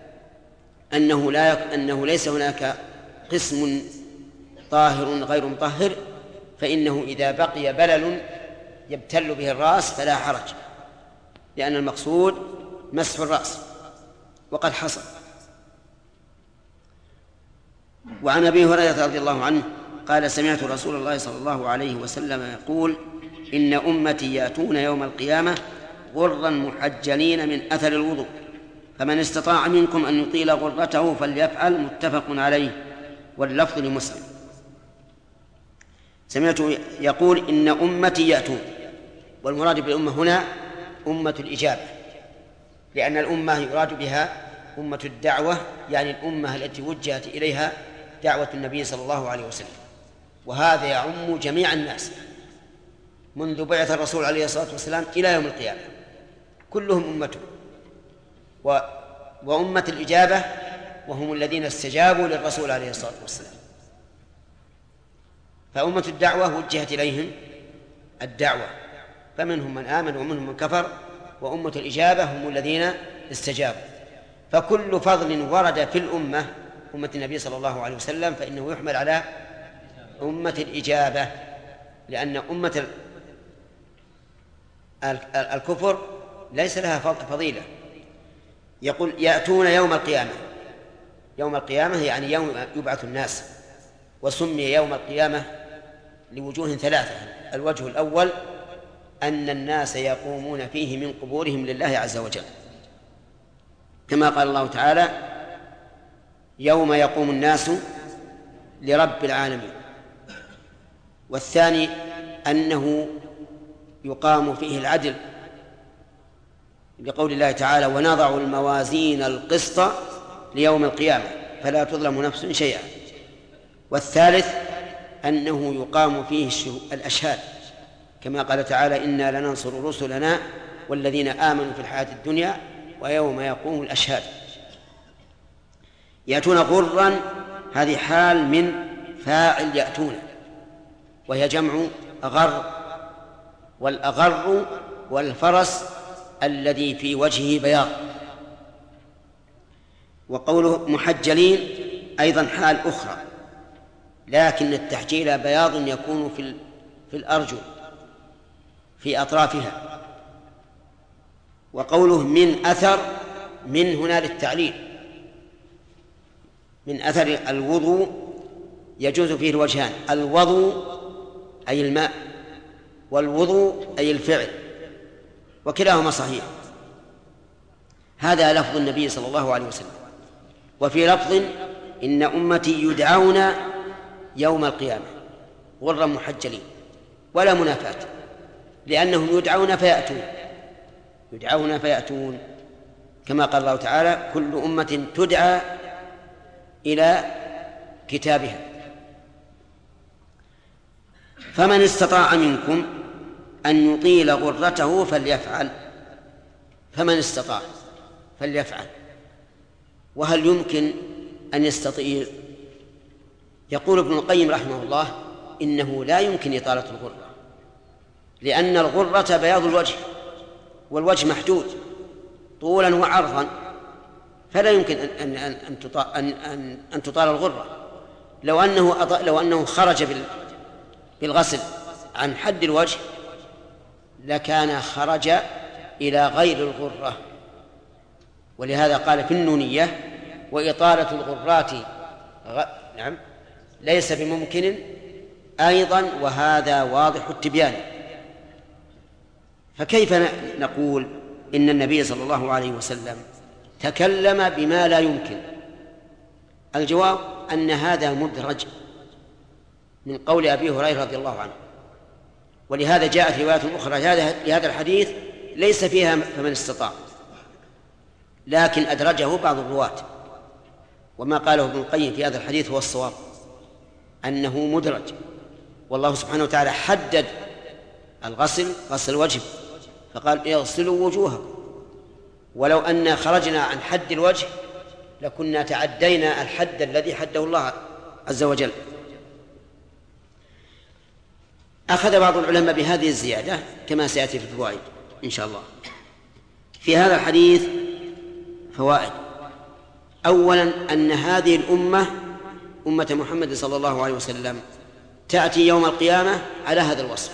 أنه ليس هناك قسم طاهر غير مطهر، فإنه إذا بقي بلل يبتل به الرأس فلا حرج، لأن المقصود مسح الرأس وقد حصل. وعن أبي هريرة رضي الله عنه قال سمعت رسول الله صلى الله عليه وسلم يقول إن أمتي يأتون يوم القيامة غرا محجلين من أثر الوضوء، فمن استطاع منكم أن يطيل غرته فليفعل. متفق عليه، واللفظ لمسلم. سمعت يقول إن أمتي يأتون، والمراد بالأمة هنا أمة الإجابة، لأن الأمة يراد بها أمة الدعوة، يعني الأمة التي وجهت إليها دعوة النبي صلى الله عليه وسلم، وهذا يعم جميع الناس منذ بعث الرسول عليه الصلاة والسلام إلى يوم القيامة، كلهم أمته. وأمة الإجابة وهم الذين استجابوا للرسول عليه الصلاة والسلام. فأمة الدعوة وجهت إليهم الدعوة، فمنهم من آمن ومنهم من كفر، وأمة الإجابة هم الذين استجابوا. فكل فضل ورد في الأمة أمة النبي صلى الله عليه وسلم فإنه يحمل على أمة الإجابة، لأن أمة الكفر ليس لها فضيلة. يقول يأتون يوم القيامة. يوم القيامة يعني يوم يبعث الناس، وسمي يوم القيامة لوجوه ثلاثة. الوجه الأول أن الناس يقومون فيه من قبورهم لله عز وجل، كما قال الله تعالى يوم يقوم الناس لرب العالمين. والثاني أنه يقام فيه العدل، لقول الله تعالى ونضع الموازين القسط ليوم القيامة فلا تظلم نفس شيئا. والثالث أنه يقام فيه الأشهاد، كما قال تعالى إنا لننصر رسلنا والذين آمنوا في الحياة الدنيا ويوم يقوم الأشهاد. يأتون غرا، هذه حال من فاعل يأتون، وهي جمع أغر، والأغر والفرس الذي في وجهه بياض. وقوله محجلين أيضا حال أخرى، لكن التحجيل بياض يكون في الأرجل في أطرافها. وقوله من أثر، من هنا للتعليل، من أثر الوضوء يجوز فيه الوجهان، الوضوء أي الماء، والوضوء أي الفعل، وكلاهما صحيح. هذا لفظ النبي صلى الله عليه وسلم. وفي لفظ إن أمتي يدعون يوم القيامة غرا محجلين، ولا منافاة، لأنهم يدعون فيأتون، يدعون فيأتون، كما قال الله تعالى كل أمة تدعى إلى كتابها. فمن استطاع منكم أن يطيل غرته فليفعل، فمن استطاع فليفعل. وهل يمكن أن يستطيل؟ يقول ابن القيم رحمه الله إنه لا يمكن إطالة الغرة، لأن الغرة بياض الوجه، والوجه محدود طولا وعرضا، فلا يمكن أن تطال الغرة. لو أنه خرج بالغسل عن حد الوجه لكان خرج إلى غير الغرة. ولهذا قال في النونية وإطالة الغرات نعم ليس بممكن أيضا، وهذا واضح التبيان. فكيف نقول إن النبي صلى الله عليه وسلم تكلم بما لا يمكن؟ الجواب أن هذا مدرج من قول أبي هريرة رضي الله عنه، ولهذا جاءت روايات أخرى لهذا الحديث ليس فيها فمن استطاع، لكن أدرجه بعض الرواة. وما قاله ابن القيم في هذا الحديث هو الصواب، أنه مدرج. والله سبحانه وتعالى حدد الغسل غسل الوجه فقال اغسلوا وجوهكم، ولو أن خرجنا عن حد الوجه لكنا تعدينا الحد الذي حده الله عز وجل. أخذ بعض العلماء بهذه الزيادة كما سيأتي في الفوائد إن شاء الله. في هذا الحديث فوائد. أولا أن هذه الأمة أمة محمد صلى الله عليه وسلم تأتي يوم القيامة على هذا الوصف،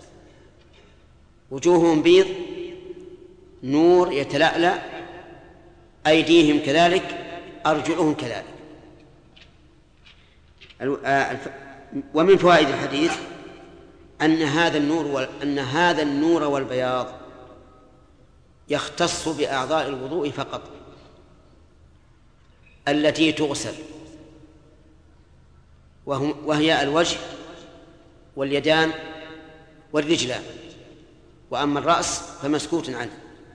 وجوههم بيض نور يتلألأ، أيديهم كذلك، أرجلهم كذلك. ومن فوائد الحديث أن هذا النور والبياض يختص بأعضاء الوضوء فقط التي تغسل، وهي الوجه واليدان والرجلان، وأما الرأس فمسكوت عنه،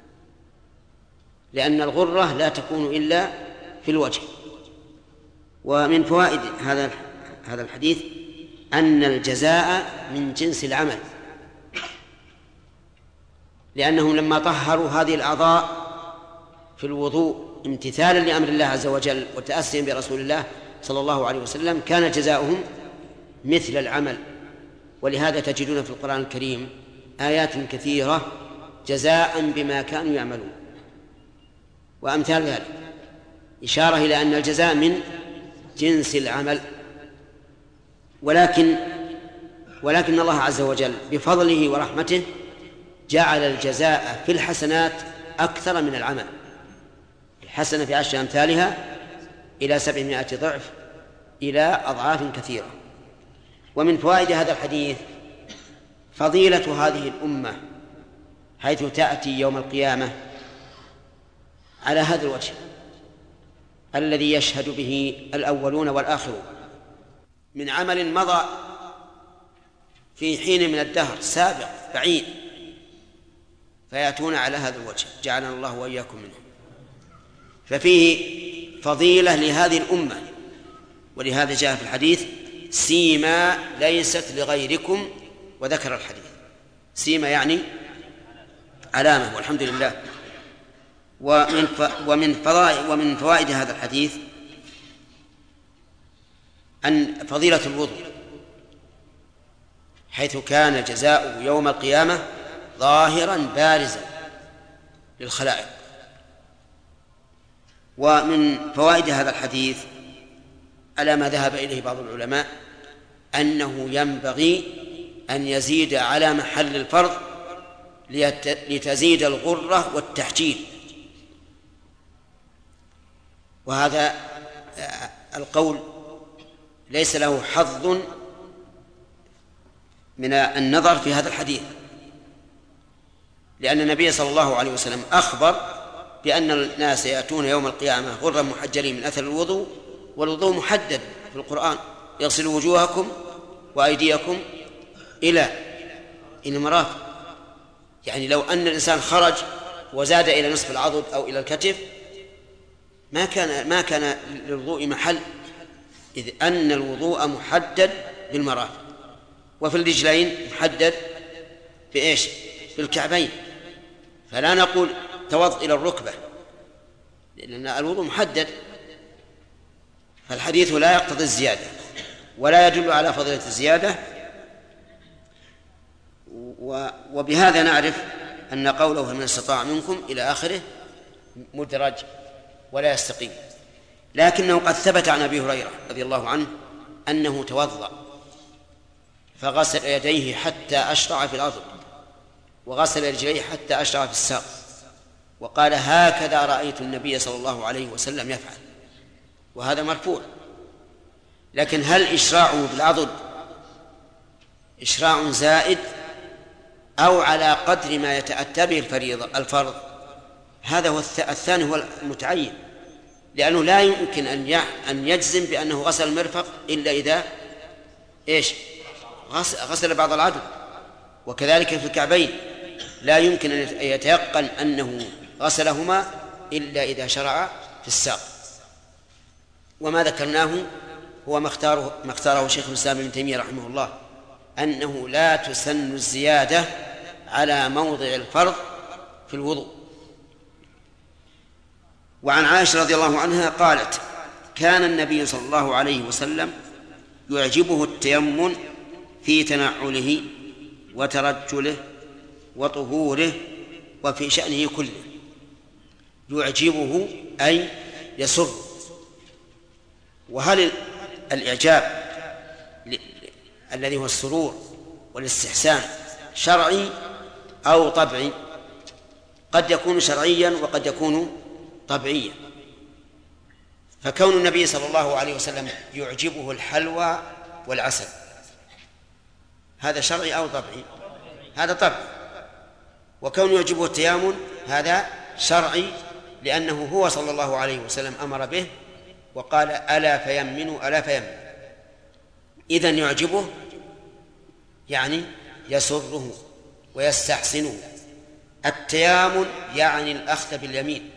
لأن الغرة لا تكون إلا في الوجه. ومن فوائد هذا الحديث أن الجزاء من جنس العمل، لأنهم لما طهروا هذه الأعضاء في الوضوء امتثالا لأمر الله عز وجل وتأسيا برسول الله صلى الله عليه وسلم كان جزاؤهم مثل العمل. ولهذا تجدون في القرآن الكريم آيات كثيرة جزاء بما كانوا يعملون، وأمثال ذلك إشارة إلى أن الجزاء من جنس العمل، ولكن الله عز وجل بفضله ورحمته جعل الجزاء في الحسنات أكثر من العمل. الحسنة في 10 أمثالها إلى 700 ضعف إلى أضعاف كثيرة. ومن فوائد هذا الحديث فضيلة هذه الأمة حيث تأتي يوم القيامة على هذا الوجه الذي يشهد به الأولون والآخرون من عمل مضى في حين من الدهر سابق بعيد، فيأتون على هذا الوجه، جعلنا الله وإياكم منه. ففيه فضيلة لهذه الأمة، ولهذا جاء في الحديث سيما ليست لغيركم، وذكر الحديث سيما يعني علامة، والحمد لله. ومن فوائد هذا الحديث أن فضيلة الوضوء، حيث كان جزاؤه يوم القيامة ظاهرا بارزا للخلائق. ومن فوائد هذا الحديث على ما ذهب إليه بعض العلماء أنه ينبغي أن يزيد على محل الفرض لتزيد الغرة والتحجيل، وهذا القول ليس له حظ من النظر في هذا الحديث، لأن النبي صلى الله عليه وسلم أخبر بأن الناس يأتون يوم القيامة غرا محجلين من أثر الوضوء، والوضوء محدد في القرآن: اغسلوا وجوهكم وأيديكم إلى المرافق. يعني لو أن الإنسان خرج وزاد إلى نصف العضد أو إلى الكتف ما كان للوضوء محل، إذ أن الوضوء محدد بالمرافق. وفي الرجلين محدد بإيش؟ بالكعبين. فلا نقول توضأ إلى الركبة، لأن الوضوء محدد. فالحديث لا يقتضي الزيادة ولا يدل على فضيلة الزيادة. وبهذا نعرف أن قوله فمن استطاع منكم إلى آخره مدرج ولا يستقيم. لكنه قد ثبت عن أبي هريرة رضي الله عنه أنه توضأ فغسل يديه حتى أشرع في الأرض، وغسل رجليه حتى أشرع في الساق، وقال: هكذا رأيت النبي صلى الله عليه وسلم يفعل. وهذا مرفوع. لكن هل إشراعه بالعضد إشراع زائد أو على قدر ما يتأتى به الفرض؟ هذا هو الثاني هو المتعين، لأنه لا يمكن أن يجزم بأنه غسل المرفق إلا إذا غسل بعض العضد. وكذلك في الكعبين لا يمكن أن يتيقن أنه غسلهما إلا إذا شرع في الساق. وما ذكرناه هو ما اختاره شيخ الإسلام ابن تيمية رحمه الله، أنه لا تسن الزيادة على موضع الفرض في الوضوء. وعن عائشة رضي الله عنها قالت: كان النبي صلى الله عليه وسلم يعجبه التيمم في تنعله وترجله وطهوره وفي شأنه كله. يعجبه أي يسر. وهل الإعجاب الذي هو السرور والاستحسان شرعي أو طبعي؟ قد يكون شرعيا وقد يكون طبعيا. فكون النبي صلى الله عليه وسلم يعجبه الحلوى والعسل هذا شرعي أو طبعي؟ هذا طبعي. وكون يعجبه التيامن هذا شرعي، لأنه هو صلى الله عليه وسلم أمر به وقال: ألا فيمنوا ألا فيمنوا. إذن يعجبه يعني يسره ويستحسنه. التيامن يعني الأخذ باليمين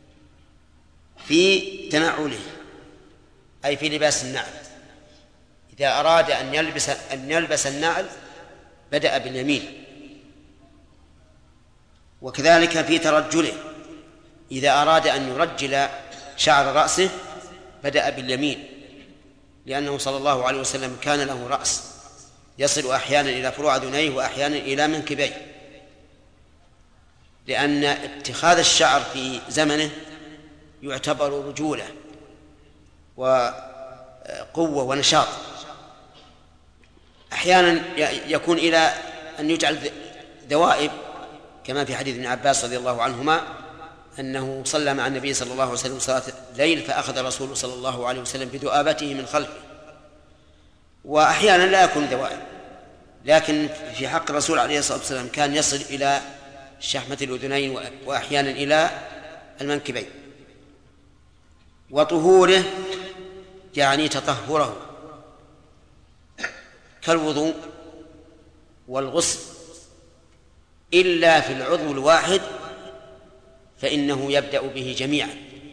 في تنعله، أي في لباس النعل. إذا أراد أن يلبس النعل بدأ باليمين. وكذلك في ترجله، إذا أراد أن يرجل شعر رأسه بدأ باليمين، لأنه صلى الله عليه وسلم كان له رأس يصل أحيانا إلى فروع أذنيه وأحيانا إلى منكبيه، لأن اتخاذ الشعر في زمنه يعتبر رجولة قوة ونشاط. أحيانا يكون إلى أن يجعل ذوائب، كما في حديث ابن عباس رضي الله عنهما أنه صلى مع النبي صلى الله عليه وسلم صلاة الليل فأخذ الرسول صلى الله عليه وسلم بذؤابته من خلفه. وأحيانا لا يكون ذوائب، لكن في حق الرسول عليه الصلاة والسلام كان يصل إلى شحمة الأذنين وأحيانا إلى المنكبين. وطهوره يعني تطهره كالوضوء والغسل، إلا في العضو الواحد فإنه يبدأ به جميعا،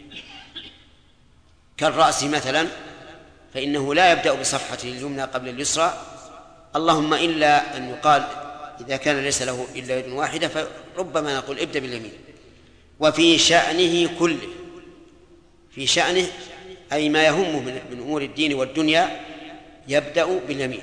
كالرأس مثلا فإنه لا يبدأ بصفحته اليمنى قبل اليسرى، اللهم إلا أن يقال إذا كان ليس له إلا يد واحدة فربما نقول ابدأ باليمين. وفي شأنه كله، في شأنه أي ما يهمه من أمور الدين والدنيا يبدأ باليمين.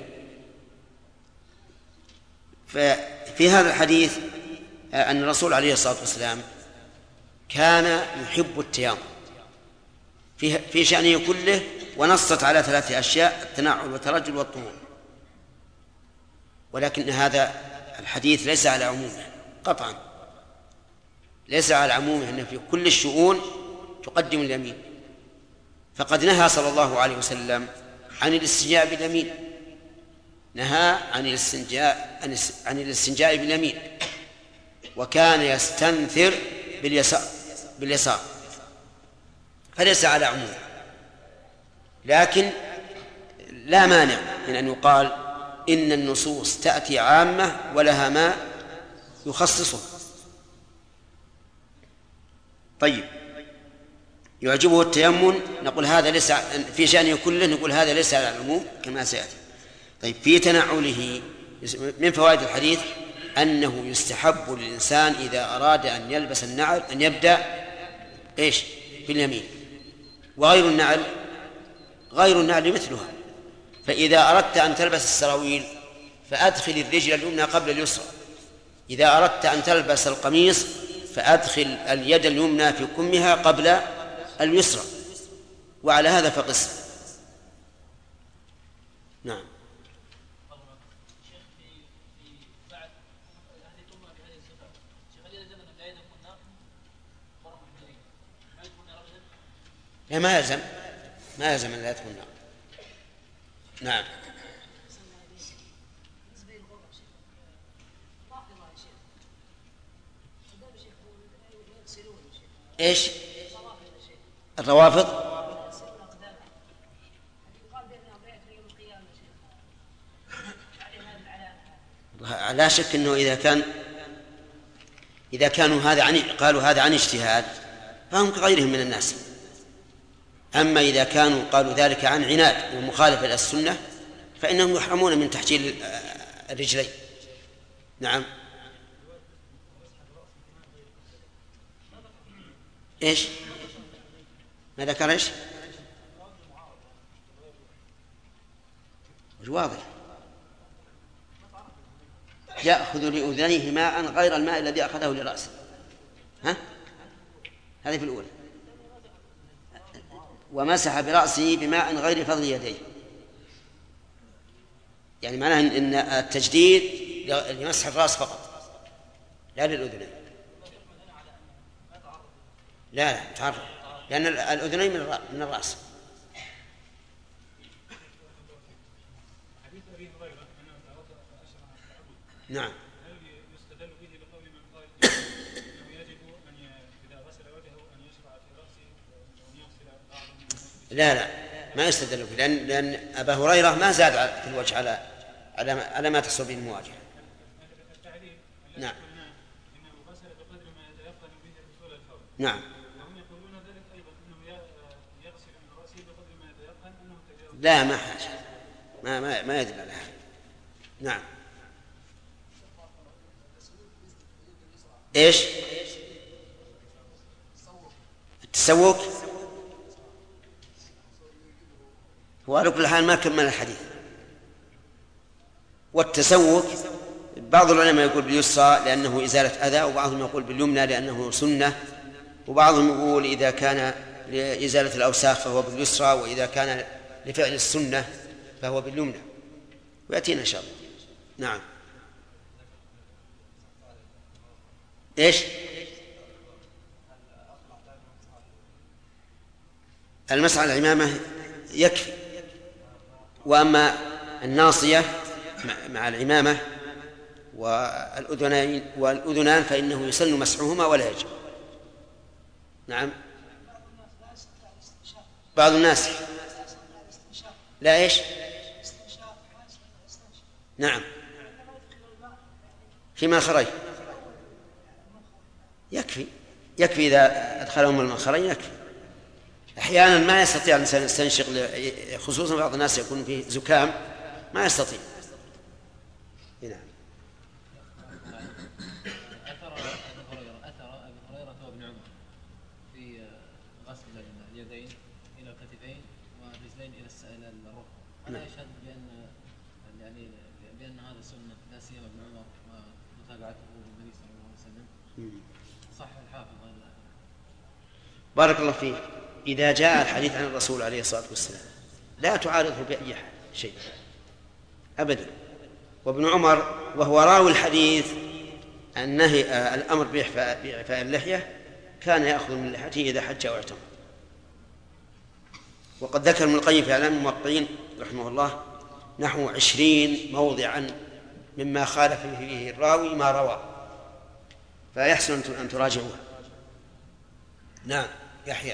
ففي هذا الحديث أن الرسول عليه الصلاة والسلام كان يحب التيامن في شأنه كله، ونصت على 3 أشياء: التنعل والترجل والطهور. ولكن هذا الحديث ليس على عمومه قطعا، ليس على عمومه أن في كل الشؤون تقدم اليمين، فقد نهى صلى الله عليه وسلم عن الاستنجاء باليمين، نهى عن الاستنجاء باليمين، وكان يستنثر باليسار فليس على عمومه. لكن لا مانع من أن يقال إن النصوص تأتي عامة ولها ما يخصصه. طيب، يعجبه التيمم، نقول هذا ليس في شأنه كله، نقول هذا ليس على العموم كما سيأتي. طيب، في تنعله من فوائد الحديث أنه يستحب للإنسان إذا أراد أن يلبس النعل أن يبدأ باليمين، وغير النعل مثلها. فإذا أردت أن تلبس السراويل فأدخل الرجل اليمنى قبل اليسرى، إذا أردت أن تلبس القميص فأدخل اليد اليمنى في كمها قبل اليسرى، وعلى هذا فقس. نعم. لا، ما يلزم أن لا يدخل النار. نعم. ايش الروافض؟ لا شك انه اذا كانوا قالوا هذا عن اجتهاد فهم كغيرهم من الناس. أما إذا كانوا قالوا ذلك عن عناد ومخالفة للسنة فإنهم يحرمون من تحجيل الرجلين. نعم. إيش ما ذكر؟ إيش واضح، يأخذ لأذنيه ماء غير الماء الذي أخذه لرأسه. هذه في الأولى. ومسح برأسه بماء غير فضل يديه، يعني معناه أن التجديد لمسح الرأس فقط لا للأذنين. لا تعرف، لأن الأذنين من الرأس. نعم. لا ما يستدل به، لأن أبا هريرة ما زاد في الوجه على ما تحصل به المواجهة. نعم. نعم. لا ما حاجة، ما يدل على هذا. نعم. إيش التسوق؟ وعلى كل حال ما كمل الحديث. والتسوق بعض العلماء يقول باليسرى لأنه إزالة أذى، وبعضهم يقول باليمنى لأنه سنة، وبعضهم يقول إذا كان لإزالة الأوساخ فهو باليسرى، وإذا كان لفعل السنة فهو باليمنى، ويأتينا إن شاء الله. نعم. إيش؟ المسح على العمامة يكفي، وأما الناصية مع العمامة والأذنان فإنه يسن مسحهما ولا يجب. نعم. بعض الناس لا إيش؟ نعم، فيما خرج يكفي إذا أدخلهم المنخرين يكفي. أحيانا ما يستطيع الإنسان يستنشق، خصوصا بعض الناس يكون فيه زكام ما يستطيع. نعم. أثر أبي هريرة وابن عمر في غسل اليدين إلى الكتفين والرجلين إلى الركبة، ألا يشهد بأن هذا سنة، لا سيما ابن عمر ومتابعته للنبي صلى الله عليه وسلم؟ صح الحافظ هذا. بارك الله فيك. إذا جاء الحديث عن الرسول عليه الصلاة والسلام لا تعارضه بأي شيء أبدا. وابن عمر وهو راوي الحديث النهي الأمر بإعفاء اللحية كان يأخذ من لحيته إذا حج أو اعتمر. وقد ذكر ابن القيم في إعلام الموقعين رحمه الله نحو 20 موضعا مما خالف فيه الراوي ما روى، فيحسن أن تراجعوها. نعم. يحيى.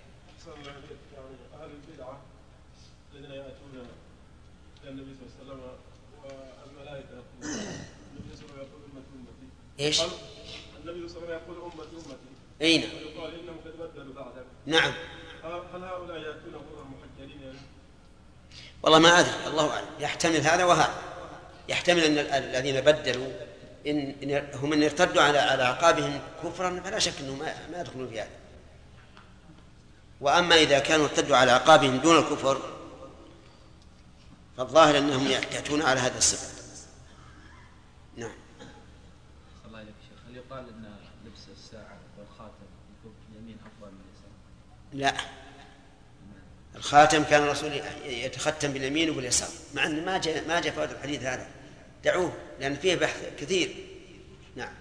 أهل البدعة الذين يأتون إلى النبي صلى الله عليه وسلم والملائكة يقولون النبي صلى الله عليه وسلم يقول أمتي إيش؟ النبي صلى الله عليه وسلم يقول أمتي أين؟ ويقال إنهم قد بدلوا بعدك. نعم. هل هؤلاء يأتون غير محجلين يعني؟ والله ما أدري، الله أعلم. يحتمل هذا وهذا. يحتمل أن الذين بدلوا هم من ارتدوا على عقابهم كفرا فلا شك أنه ما يدخلون في هذا. وأما إذا كانوا ارتدوا على عقابهم دون الكفر فالظاهر أنهم يأتون على هذا الصفة. نعم. الله عليك شيخ، هل يقال أن لبس الساعة والخاتم يكون اليمين أفضل من اليسار؟ لا، الخاتم كان الرسول يتختم باليمين وباليسار، مع أن ما جاء فوائد الحديث هذا، دعوه لأن فيه بحث كثير. نعم.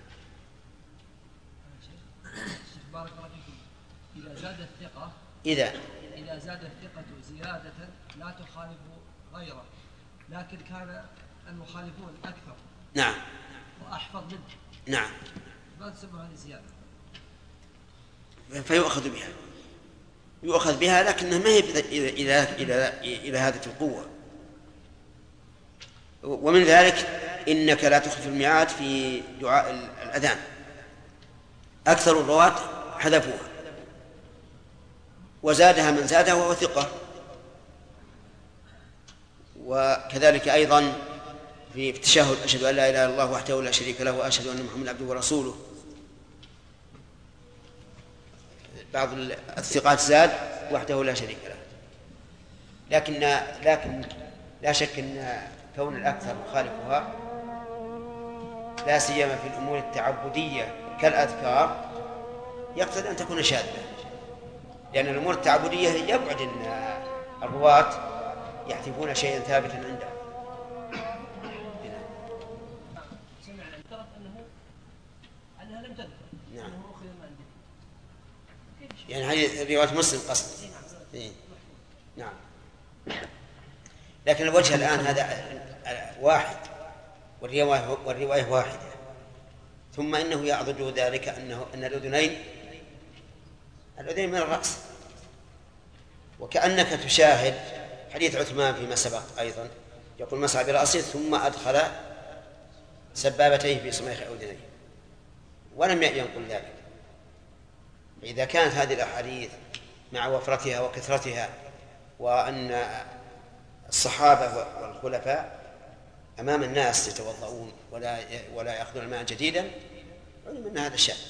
بارك الله فيكم. إذا زاد الثقة إذا زاد الثقة زيادة لا تخالف غيره، لكن كان المخالفون أكثر نعم وأحفظ منه، نعم، ما تسمى هذه زيادة؟ يؤخذ بها لكنها ما هي إلى هذه القوة. ومن ذلك إنك لا تخلف الميعاد في دعاء الأذان، أكثر الرواة حذفوها، وزادها من زادها وهو ثقة. وكذلك أيضا في التشهد أشهد أن لا إله إلا الله وحده لا شريك له وأشهد أن محمدا عبده ورسوله، بعض الثقات زاد وحده لا شريك له. لكن لا شك أن كون الأكثر مخالفها لا سيما في الأمور التعبدية كالأذكار يقتضي أن تكون شاذة، لأن الأمور التعبدية يبعد أن الرواة يحذفون شيئا ثابتا عنده. سمعنا اعترف أنها لم تذكر. نعم. أنه أخذ من عنده. يعني هذه رواية مسلم قصد. نعم. لكن الوجه الآن هذا واحد والرواية واحدة، ثم إنه يعضد ذلك أن الأذنين من الرأس، وكأنك تشاهد حديث عثمان فيما سبق أيضا يقول مسح برأسه ثم أدخل سبابتيه في صميخ أذنيه، ولم ينقل ذلك. إذا كانت هذه الأحاديث مع وفرتها وكثرتها وأن الصحابة والخلفاء أمام الناس يتوضؤون ولا يأخذون الماء جديدا، علم أن هذا شأن.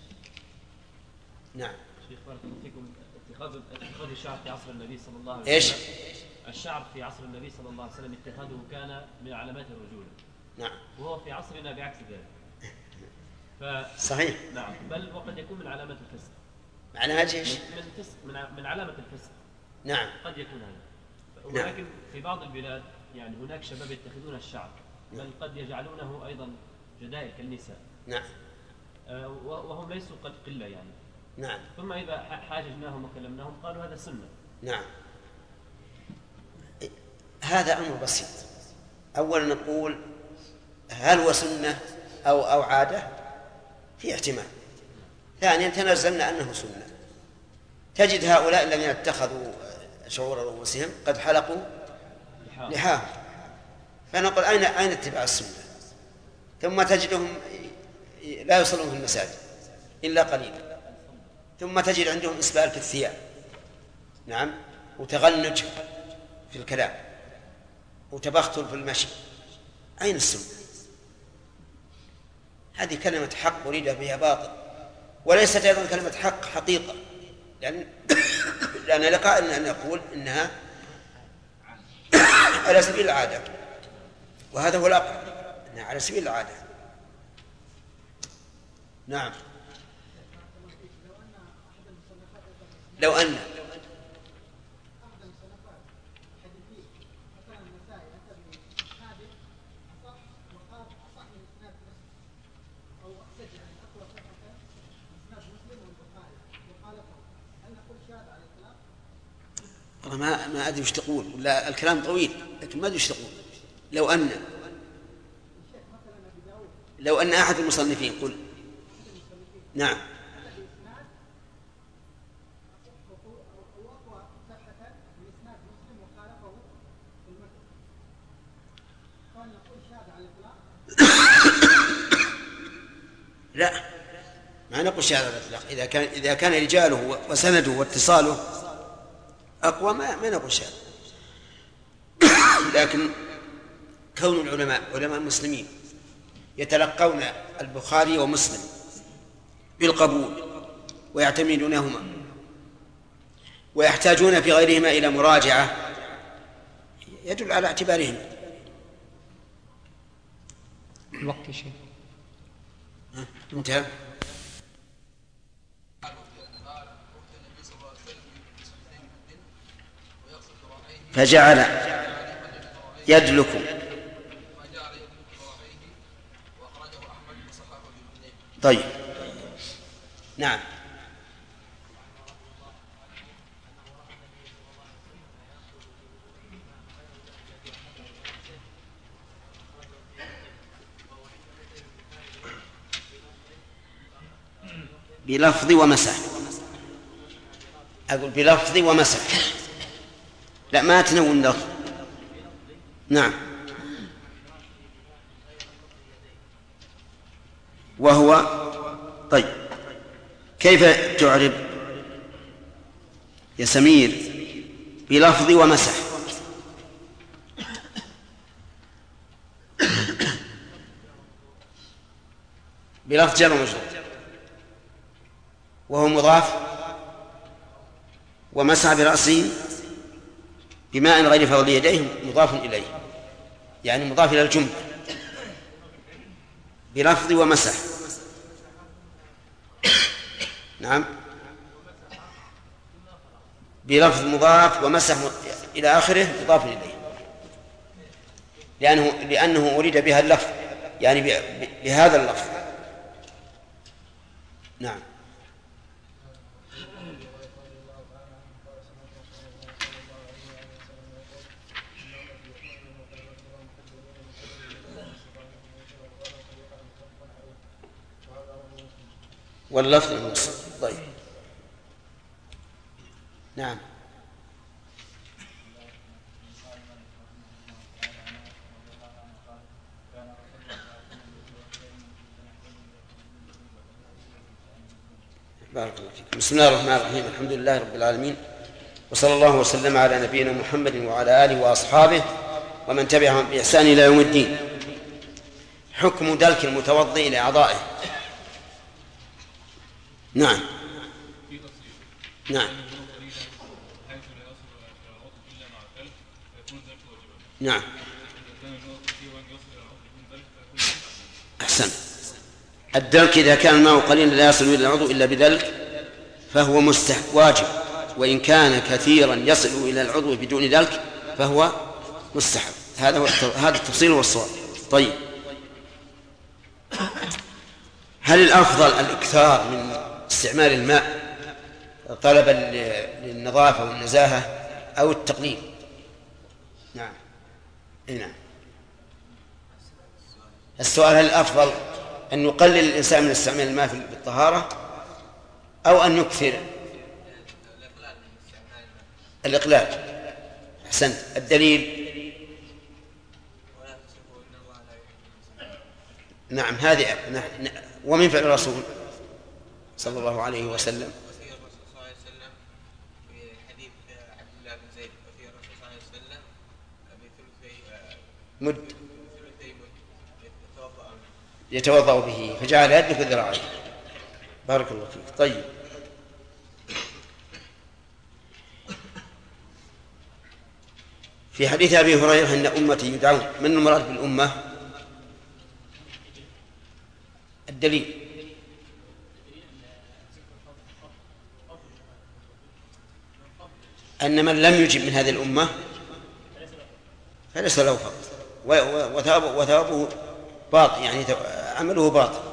نعم. شيخ بارك الله فيكم، اتخاذ الشعر في عصر النبي صلى الله عليه وسلم. إيش؟ الشعر في عصر النبي صلى الله عليه وسلم اتخاذه كان من علامات الرجولة. نعم. وهو في عصرنا بعكس ذلك. صحيح. نعم، بل وقد يكون من علامات الفسق. علامات ايش؟ من علامة الفسق. نعم. قد يكون هذا. ولكن في بعض البلاد يعني هناك شباب يتخذون الشعر بل قد يجعلونه أيضا جدائر كالنساء. نعم. وهم ليسوا قد قلة يعني. نعم. ثم إذا حاججناهم وكلمناهم قالوا هذا سنة. نعم. هذا أمر بسيط. أولا نقول هل هو سنة أو عادة؟ في احتمال. ثانيا تنزلنا أنه سنة. تجد هؤلاء الذين اتخذوا شعور رؤوسهم قد حلقوا لحاهم، فنقول أين اتباع السنة؟ ثم تجدهم لا يصلون في المساجد إلا قليلا، ثم تجد عندهم إسبال في الثياب، نعم، وتغنج في الكلام وتبختر في المشي. أين السنة؟ هذه كلمة حق أريد بها باطل، وليست أيضا كلمة حق حقيقة، لأن لقائنا أن نقول إنها على سبيل العادة، وهذا هو الأقرب، إنها على سبيل العادة. نعم. لو أن ما أدري وش تقول، ولا الكلام طويل لكن ما أدري وش تقول. لو أن أحد المصنفين قل. نعم. لا، ما نقول شهادة على الإطلاق. إذا كان رجاله وسنده واتصاله أقوى ما نقول شهادة. لكن كون العلماء علماء المسلمين يتلقون البخاري ومسلم بالقبول ويعتمدونهما ويحتاجون في غيرهما إلى مراجعة يدل على اعتبارهم. الوقت شيء انتهى. فجعل يدلك. طيب. نعم. بلفظ ومسح. أقول بلفظ ومسح، لا ما تنون لفظ. نعم. وهو طيب كيف تعرب يا سمير بلفظ ومسح؟ بلفظ جر ومجرور، وهو مضاف، ومسح برأسه بماء غير فضل يديه مضاف إليه، يعني مضاف إلى الجملة. بلفظ ومسح. نعم. بلفظ مضاف ومسح إلى آخره مضاف إليه، لأنه أريد بها اللفظ، يعني بهذا اللفظ. نعم. واللفظ الموصل. طيب. نعم. بارك الله فيك. بسم الله الرحمن الرحيم. الحمد لله رب العالمين، وصلى الله وسلم على نبينا محمد وعلى آله وأصحابه ومن تبعهم بإحسان إلى يوم الدين. حكم دلك المتوضئ لأعضائه. نعم. نعم. نعم. أحسن. الدلك إذا كان الماء قليلا لا يصل إلى العضو إلا بدلك فهو واجب، وإن كان كثيرا يصل إلى العضو بدون دلك فهو مستحب. هذا التفصيل والصواب. طيب، هل الأفضل الإكثار من استعمال الماء طلبا للنظافة والنزاهة أو التقليل؟ نعم. نعم. السؤال: هل الأفضل أن يقلل الإنسان من استعمال الماء بالطهارة أو أن يكثر؟ الإقلال. أحسنت. الدليل؟ نعم، هذه ومن فعل الرسول صلى الله عليه وسلم. مد يتوضأ به فجعل يده في ذراعيه. بارك الله فيك. طيب، في حديث أبي هريرة أن أمتي يدعون، من المراد بالأمة؟ الدليل؟ أن من لم يجب من هذه الأمة فليس له فضل وثوابه باطل، يعني عمله باطل.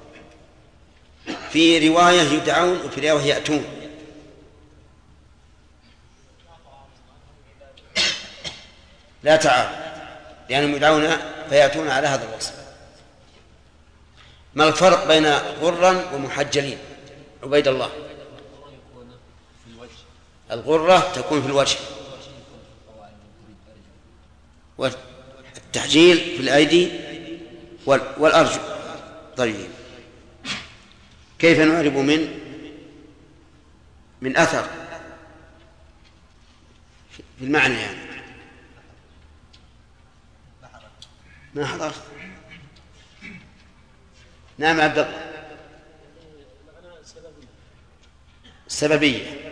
في رواية يدعون وفي رواية يأتون. لا تعارض، لأنهم يدعون فيأتون على هذا الوصف. ما الفرق بين غرا ومحجلين؟ عبيد الله. الغرة تكون في الوجه، والتحجيل في الأيدي والأرجل. طيب، كيف نعرب من أثر في المعنى؟ يعني ما حضرت. نعم عبد الله. السببية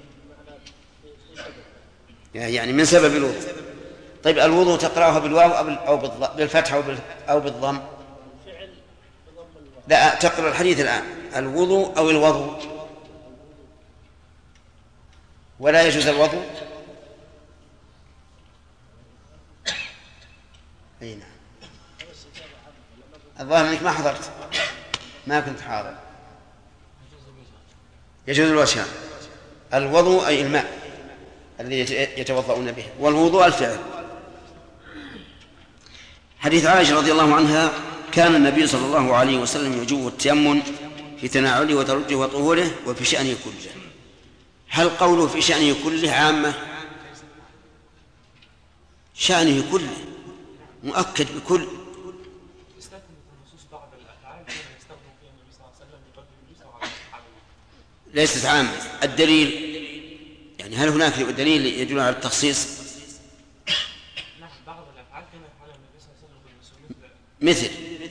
يعني من سبب الوضوء. طيب، الوضوء تقرأها بالواو أو بالفتح أو بالضم؟ لا، تقرأ الحديث الآن: الوضوء أو الوضوء؟ ولا يجوز الوضوء؟ أي نعم. الظاهر أنك ما حضرت، ما كنت حاضر. يجوز الوجهان: الوضوء أي الماء الذي يتوضؤون به، والوضوء الفعل. حديث عائشة رضي الله عنها: كان النبي صلى الله عليه وسلم يجوب التيمم في تناوله وترجه وطهوره وفي شأنه كله. هل قوله في شأنه كله عامة؟ شأنه كله مؤكد بكل. ليست عامة. الدليل يعني هل هناك دليل يدل على التخصيص؟ مثل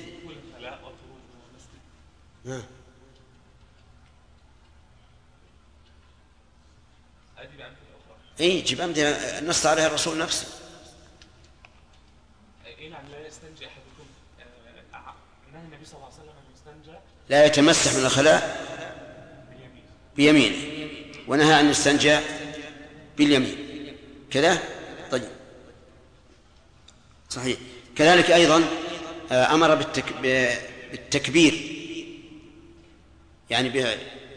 اي جيب أمثلة نص عليها الرسول نفسه. لا يتمسح من الخلاء بيمينه، ونهى أن يستنجى باليمين كذا. طيب، صحيح. كذلك أيضا أمر بالتكبير، يعني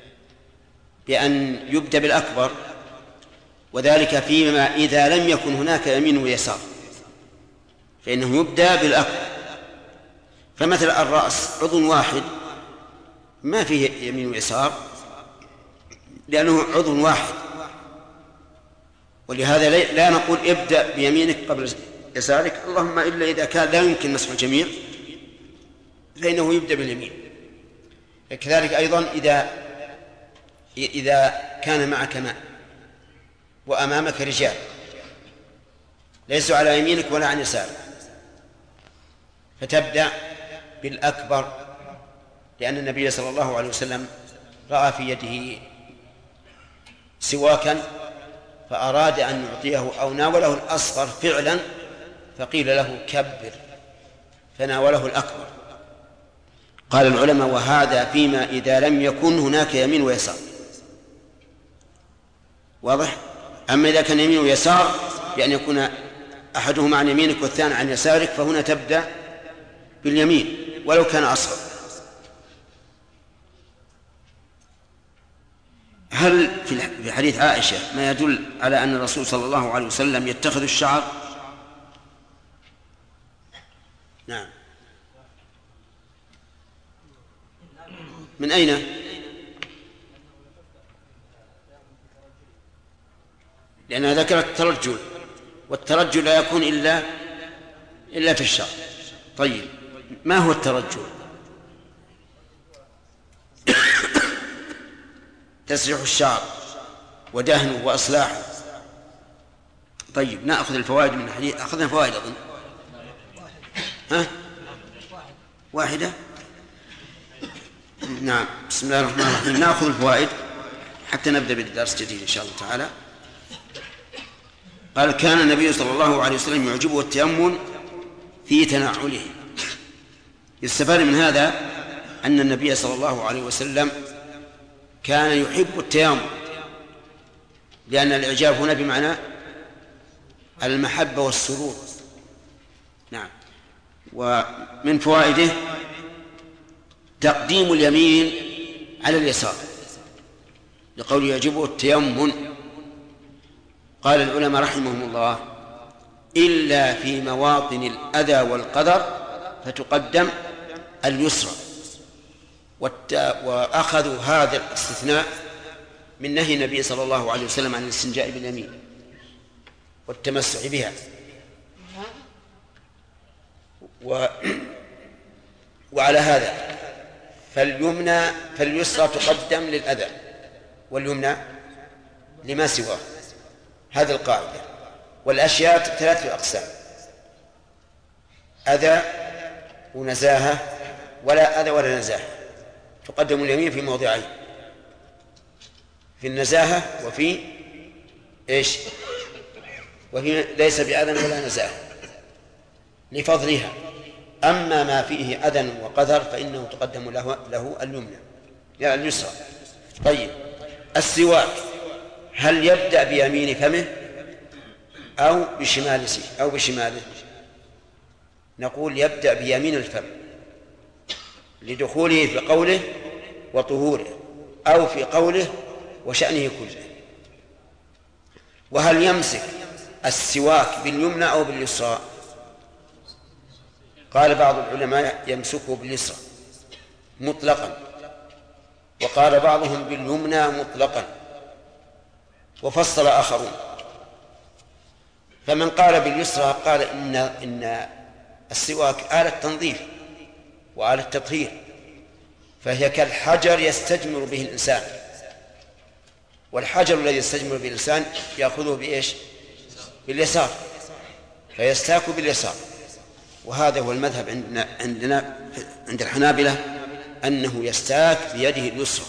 بأن يبدأ بالأكبر، وذلك فيما إذا لم يكن هناك يمين ويسار فإنه يبدأ بالأكبر. فمثل الرأس عضو واحد ما فيه يمين ويسار لأنه عضو واحد، ولهذا لا نقول ابدأ بيمينك قبل يسارك، اللهم إلا إذا كان لا يمكن مسح الجميع فإنه يبدأ باليمين. كذلك أيضا إذا كان معك ماء وأمامك رجال ليسوا على يمينك ولا عن يسارك فتبدأ بالأكبر، لأن النبي صلى الله عليه وسلم رأى في يده سواكا فأراد أن يعطيه أو ناوله الأصغر فعلا فقيل له كبر فناوله الأكبر. قال العلماء: وهذا فيما إذا لم يكن هناك يمين ويسار. واضح؟ أما إذا كان يمين ويسار بأن يكون أحدهما عن يمينك والثاني عن يسارك، فهنا تبدأ باليمين ولو كان أصغر. هل في حديث عائشة ما يدل على أن الرسول صلى الله عليه وسلم يتخذ الشعر؟ نعم. من أين؟ لأنها ذكرت الترجل، والترجل لا يكون إلا في الشعر. طيب، ما هو الترجل؟ تسريح الشعر ودهنه وإصلاحه. طيب، نأخذ الفوائد من الحديث. أخذنا فوائد أظن. ها؟ واحدة؟ نعم. بسم الله الرحمن الرحيم. نأخذ الفوائد حتى نبدأ بالدرس الجديد إن شاء الله تعالى. قال: كان النبي صلى الله عليه وسلم يعجبه التيمم في تنعله. يستفاد من هذا أن النبي صلى الله عليه وسلم كان يحب التيمم، لأن الإعجاب هنا بمعنى المحبة والسرور. نعم. ومن فوائده تقديم اليمين على اليسار، لقول يعجبه التيمم. قال العلماء رحمهم الله: إلا في مواطن الأذى والقدر فتقدم اليسرى. وأخذوا هذا الاستثناء من نهي النبي صلى الله عليه وسلم عن الاستنجاء باليمين والتمسح بها. وعلى هذا فاليسرى تقدم للأذى واليمنى لما سواه. هذه القاعدة. والأشياء 3 أقسام: أذى ونزاهة ولا أذى ولا نزاهة. تقدم اليمين في موضعين: في النزاهة وفي إيش؟ وفي ليس بأذى ولا نزاهة لفضلها. أما ما فيه أذى وقدر فإنه تقدم له اليمنى يعني اليسرى. طيب، السواك هل يبدأ بيمين فمه أو بشماله؟ نقول يبدأ بيمين الفم لدخوله في قوله وطهوره، أو في قوله وشأنه كله. وهل يمسك السواك باليمنى أو باليسرى؟ قال بعض العلماء يمسكه باليسرى مطلقا، وقال بعضهم باليمنى مطلقا، وفصل آخرون. فمن قال باليسرى قال إن السواك آلة تنظيف وآلة تطهير، فهي كالحجر يستجمر به الإنسان، والحجر الذي يستجمر به الإنسان يأخذه بإيش؟ باليسار، فيستاك باليسار. وهذا هو المذهب عند الحنابلة، أنه يستاك بيده اليسرى.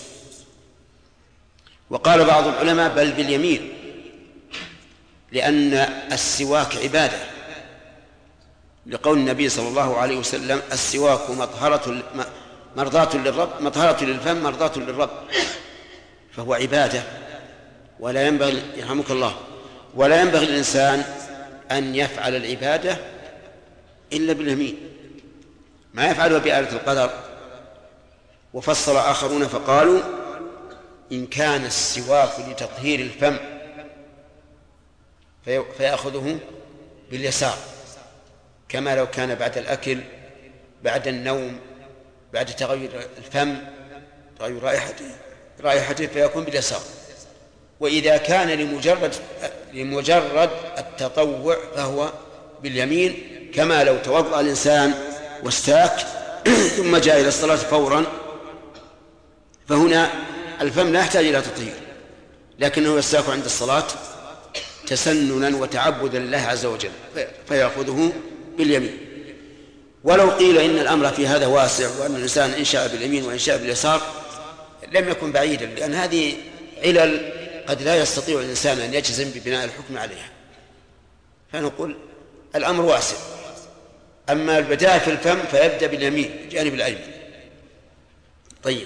وقال بعض العلماء بل باليمين، لأن السواك عبادة، لقول النبي صلى الله عليه وسلم: السواك مرضاة للرب، مطهرة للفم مرضاة للرب. فهو عبادة، ولا ينبغي يرحمك الله ولا ينبغي الإنسان أن يفعل العبادة إلا باليمين، ما يفعلها بآلة القدر. وفصل آخرون فقالوا: إن كان السواك لتطهير الفم فيأخذه باليسار، كما لو كان بعد الأكل، بعد النوم، بعد تغير الفم، تغير رائحته فيكون باليسار. وإذا كان لمجرد التطوع فهو باليمين، كما لو توضأ الإنسان واستاك ثم جاء إلى الصلاة فورا، فهنا الفم لا يحتاج إلى تطهير، لكنه يستاك عند الصلاة تسننا وتعبدا لله عز وجل، فيأخذه باليمين. ولو قيل إن الأمر في هذا واسع، وأن الإنسان إن شاء باليمين وإن شاء باليسار، لم يكن بعيدا، لأن هذه علل قد لا يستطيع الإنسان أن يجزم ببناء الحكم عليها. فنقول الأمر واسع. أما البداية في الفم فيبدأ باليمين، جانب الأيمن. طيب،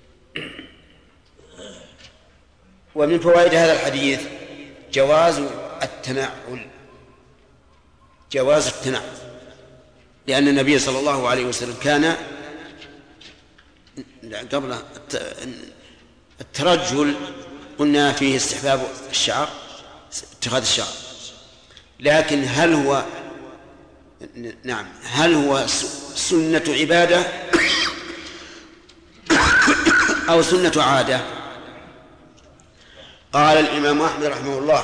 ومن فوائد هذا الحديث جواز التنعل، جواز التنعل، لأن النبي صلى الله عليه وسلم كان قبل الترجل قلنا فيه استحباب الشعر، اتخاذ الشعر، لكن هل هو سنة عبادة أو سنة عادة؟ قال الإمام أحمد رحمه الله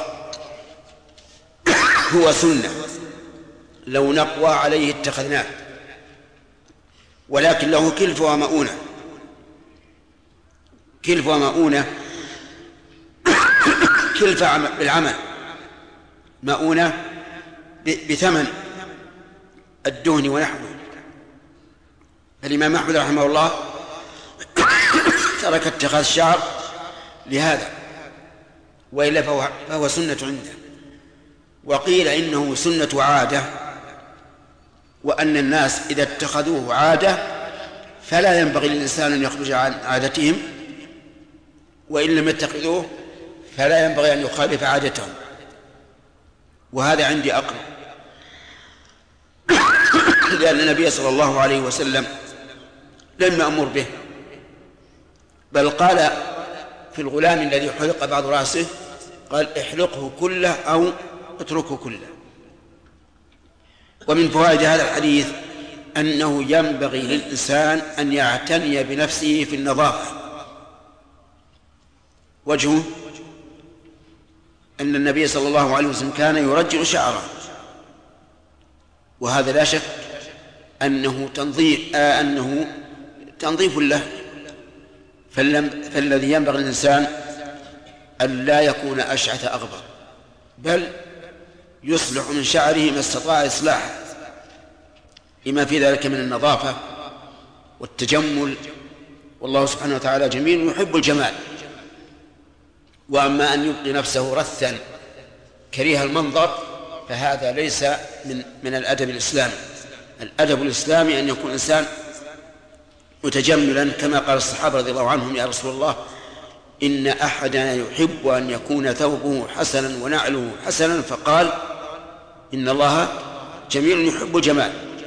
هو سنة، لو نقوى عليه اتخذناه، ولكن له كلفة ومؤونة. كلفة ومؤونة، كلفة بالعمل، مؤونة بثمن الدهن ونحوه. الإمام أحمد رحمه الله ترك اتخاذ الشعر لهذا، وإلا فهو سنة عنده. وقيل إنه سنة عادة، وأن الناس إذا اتخذوه عادة فلا ينبغي للإنسان أن يخرج عن عادتهم، وإن لم يتخذوه فلا ينبغي أن يخالف عادتهم، وهذا عندي أقرب، لأن النبي صلى الله عليه وسلم لم يأمر به، بل قال في الغلام الذي حلق بعض رأسه قال احلقه كله أو اتركه كله. ومن فوائد هذا الحديث أنه ينبغي للإنسان أن يعتني بنفسه في النظافة. وجهه أن النبي صلى الله عليه وسلم كان يرجل شعره، وهذا لا شك أنه تنظيف له، فالذي ينبغي للإنسان أن لا يكون أشعث أغبر، بل يصلح من شعره ما استطاع إصلاحه، لما في ذلك من النظافة والتجمل، والله سبحانه وتعالى جميل يحب الجمال. وأما أن يبقي نفسه رثا كريه المنظر فهذا ليس من الأدب الإسلامي. الأدب الإسلامي أن يكون إنسان متجملا، كما قال الصحابة رضي الله عنهم يا رسول الله إن أحدنا يحب أن يكون ثوبه حسنا ونعله حسنا، فقال إن الله جميل يحب الجمال.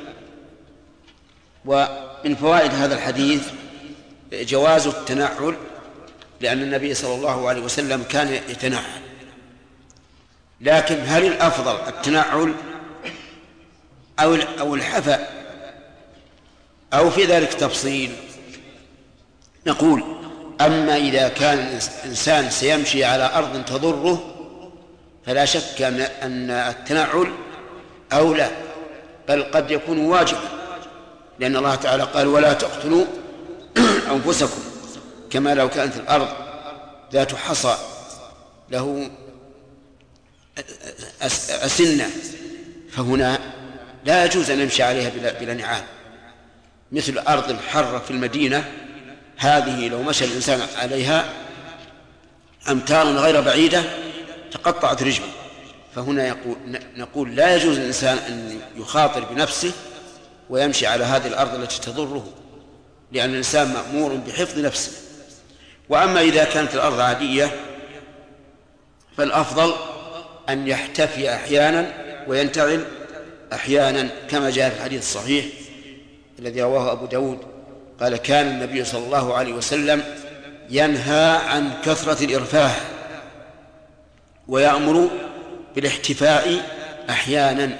ومن فوائد هذا الحديث جواز التنعل، لأن النبي صلى الله عليه وسلم كان يتنعل. لكن هل الأفضل التنعل أو الحفا، أو في ذلك تفصيل؟ نقول أما إذا كان الإنسان سيمشي على أرض تضره فلا شك أن التنعل أولى، بل قد يكون واجبا، لأن الله تعالى قال ولا تقتلوا أنفسكم، كما لو كانت الأرض ذات حصى له أسنة، فهنا لا يجوز أن يمشي عليها بلا نعال، مثل أرض الحرة في المدينة هذه لو مشى الإنسان عليها أمتارا غير بعيدة تقطعت رجله. فهنا نقول لا يجوز للإنسان أن يخاطر بنفسه ويمشي على هذه الأرض التي تضره، لأن الإنسان مأمور بحفظ نفسه. وأما إذا كانت الأرض عادية فالأفضل أن يحتفي أحيانا وينتعل أحيانا، كما جاء في الحديث الصحيح الذي رواه أبو داود قال كان النبي صلى الله عليه وسلم ينهى عن كثرة الإرفاه ويأمر بالاحتفاء أحيانا.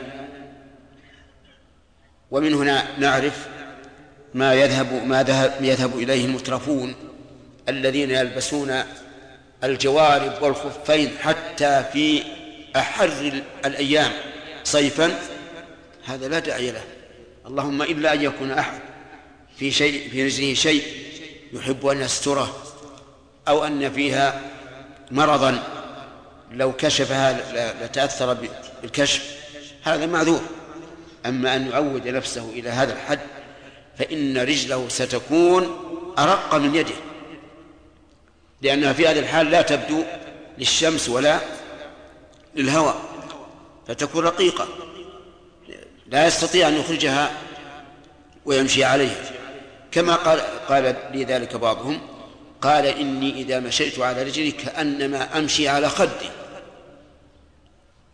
ومن هنا نعرف ما يذهب إليه المترفون الذين يلبسون الجوارب والخفين حتى في أحر الأيام صيفا، هذا لا داعي له، اللهم إلا أن يكون أحد في رجله شيء يحب أن يستره أو أن فيها مرضا لو كشفها لتأثر بالكشف، هذا معذور. أما أن يعود نفسه إلى هذا الحد فإن رجله ستكون أرق من يده، لأنها في هذه الحال لا تبدو للشمس ولا للهواء، فتكون رقيقة لا يستطيع أن يخرجها ويمشي عليها. كما قال لي ذلك بعضهم، قال إني إذا مشيت على رجلي كأنما أمشي على خدي،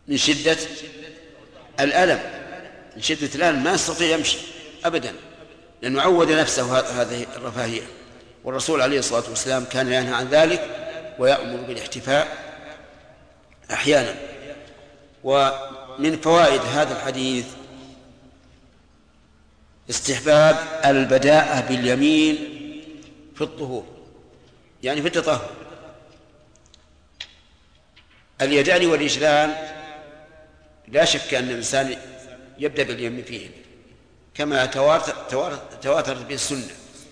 من شدة الألم، من شدة الألم ما يستطيع يمشي أبدا، لأنه عود نفسه هذه الرفاهية. والرسول عليه الصلاة والسلام كان ينهى عن ذلك ويأمر بالاحتفاء أحيانا. ومن فوائد هذا الحديث استحباب البداءة باليمين في الطهور، يعني في التطهر. اليدان والرجلان لا شك أن الإنسان يبدأ باليمين فيهم كما تواترت به السنة.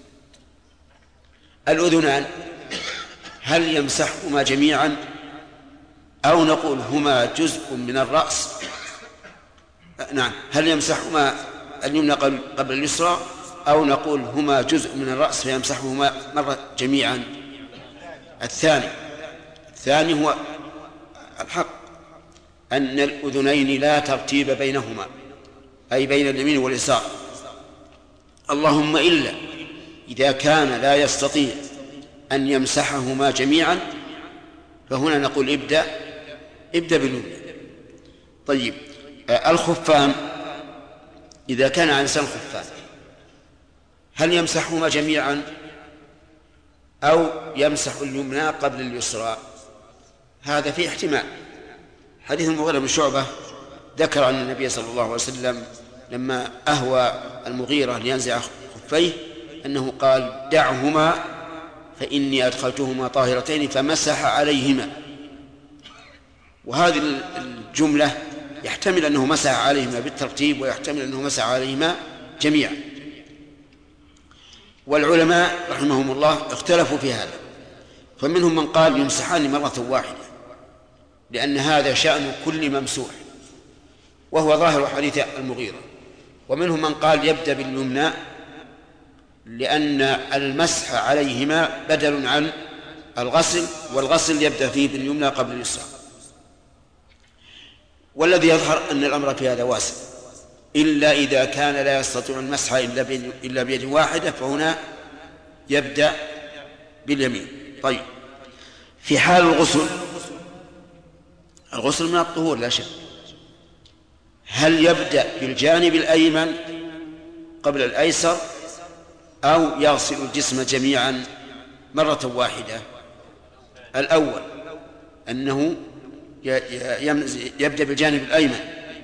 الأذنان هل يمسحهما جميعا أو نقول هما جزء من الرأس؟ نعم، هل يمسحهما اليمنى قبل اليسرى أو نقول هما جزء من الرأس فيمسحهما مرة جميعا؟ الثاني هو الحق، أن الأذنين لا ترتيب بينهما، أي بين اليمين واليسار، اللهم إلا إذا كان لا يستطيع أن يمسحهما جميعا، فهنا نقول ابدأ باليمنى. طيب، الخفان إذا كان على إنسان خفان هل يمسحهما جميعا أو يمسح اليمنى قبل اليسرى؟ هذا فيه احتمال. حديث المغيرة بن شعبة ذكر أن النبي صلى الله عليه وسلم لما أهوى المغيرة لينزع خفيه أنه قال دعهما فإني أدخلتهما طاهرتين فمسح عليهما. وهذه الجملة يحتمل أنه مسح عليهما بالترتيب ويحتمل أنه مسح عليهما جميعا. والعلماء رحمهم الله اختلفوا في هذا، فمنهم من قال يمسحان مرة واحدة لأن هذا شأن كل ممسوح وهو ظاهر حديث المغيرة، ومنهم من قال يبدأ باليمنى لأن المسح عليهما بدل عن الغسل، والغسل يبدأ فيه باليمنى قبل اليسرى. والذي يظهر أن الأمر في هذا واسع، إلا إذا كان لا يستطيع المسح إلا بيد واحدة فهنا يبدأ باليمين. طيب، في حال الغسل من الطهور لا شك، هل يبدأ بالجانب الأيمن قبل الأيسر أو يغسل الجسم جميعا مرة واحدة؟ الأول أنه يبدأ بالجانب الأيمن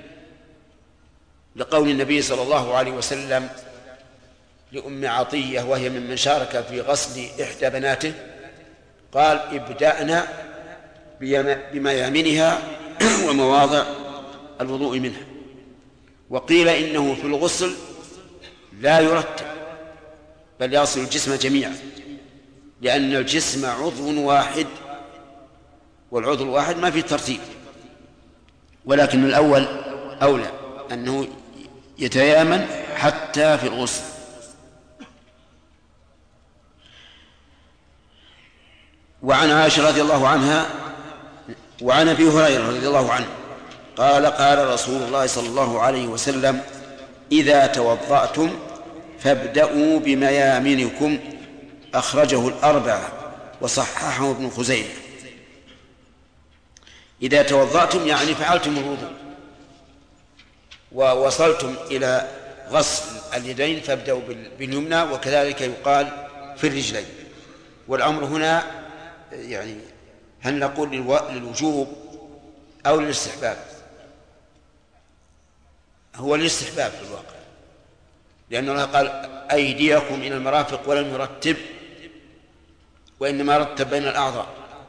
لقول النبي صلى الله عليه وسلم لأم عطية وهي ممن شارك في غسل إحدى بناته، قال ابدأنا بميامنها ومواضع الوضوء منها. وقيل إنه في الغسل لا يرتب بل يغسل الجسم جميعا، لأن الجسم عضو واحد والعضو الواحد ما فيه ترتيب. ولكن الأول أولى أنه يتيامن حتى في الغسل. وعن عائشة رضي الله عنها وعن أبي هريرة رضي الله عنه قال قال رسول الله صلى الله عليه وسلم إذا توضأتم فابدأوا بميامنكم، أخرجه الأربعة وصححه ابن خزيمة. إذا توضأتم يعني فعلتم الوضوء ووصلتم إلى غسل اليدين فابدأوا باليمنى، وكذلك يقال في الرجلين. والأمر هنا يعني هل نقول للوجوب أو للاستحباب؟ هو الاستحباب في الواقع، لأن الله قال أيديكم إلى المرافق ولم يرتب، وإنما رتب بين الأعضاء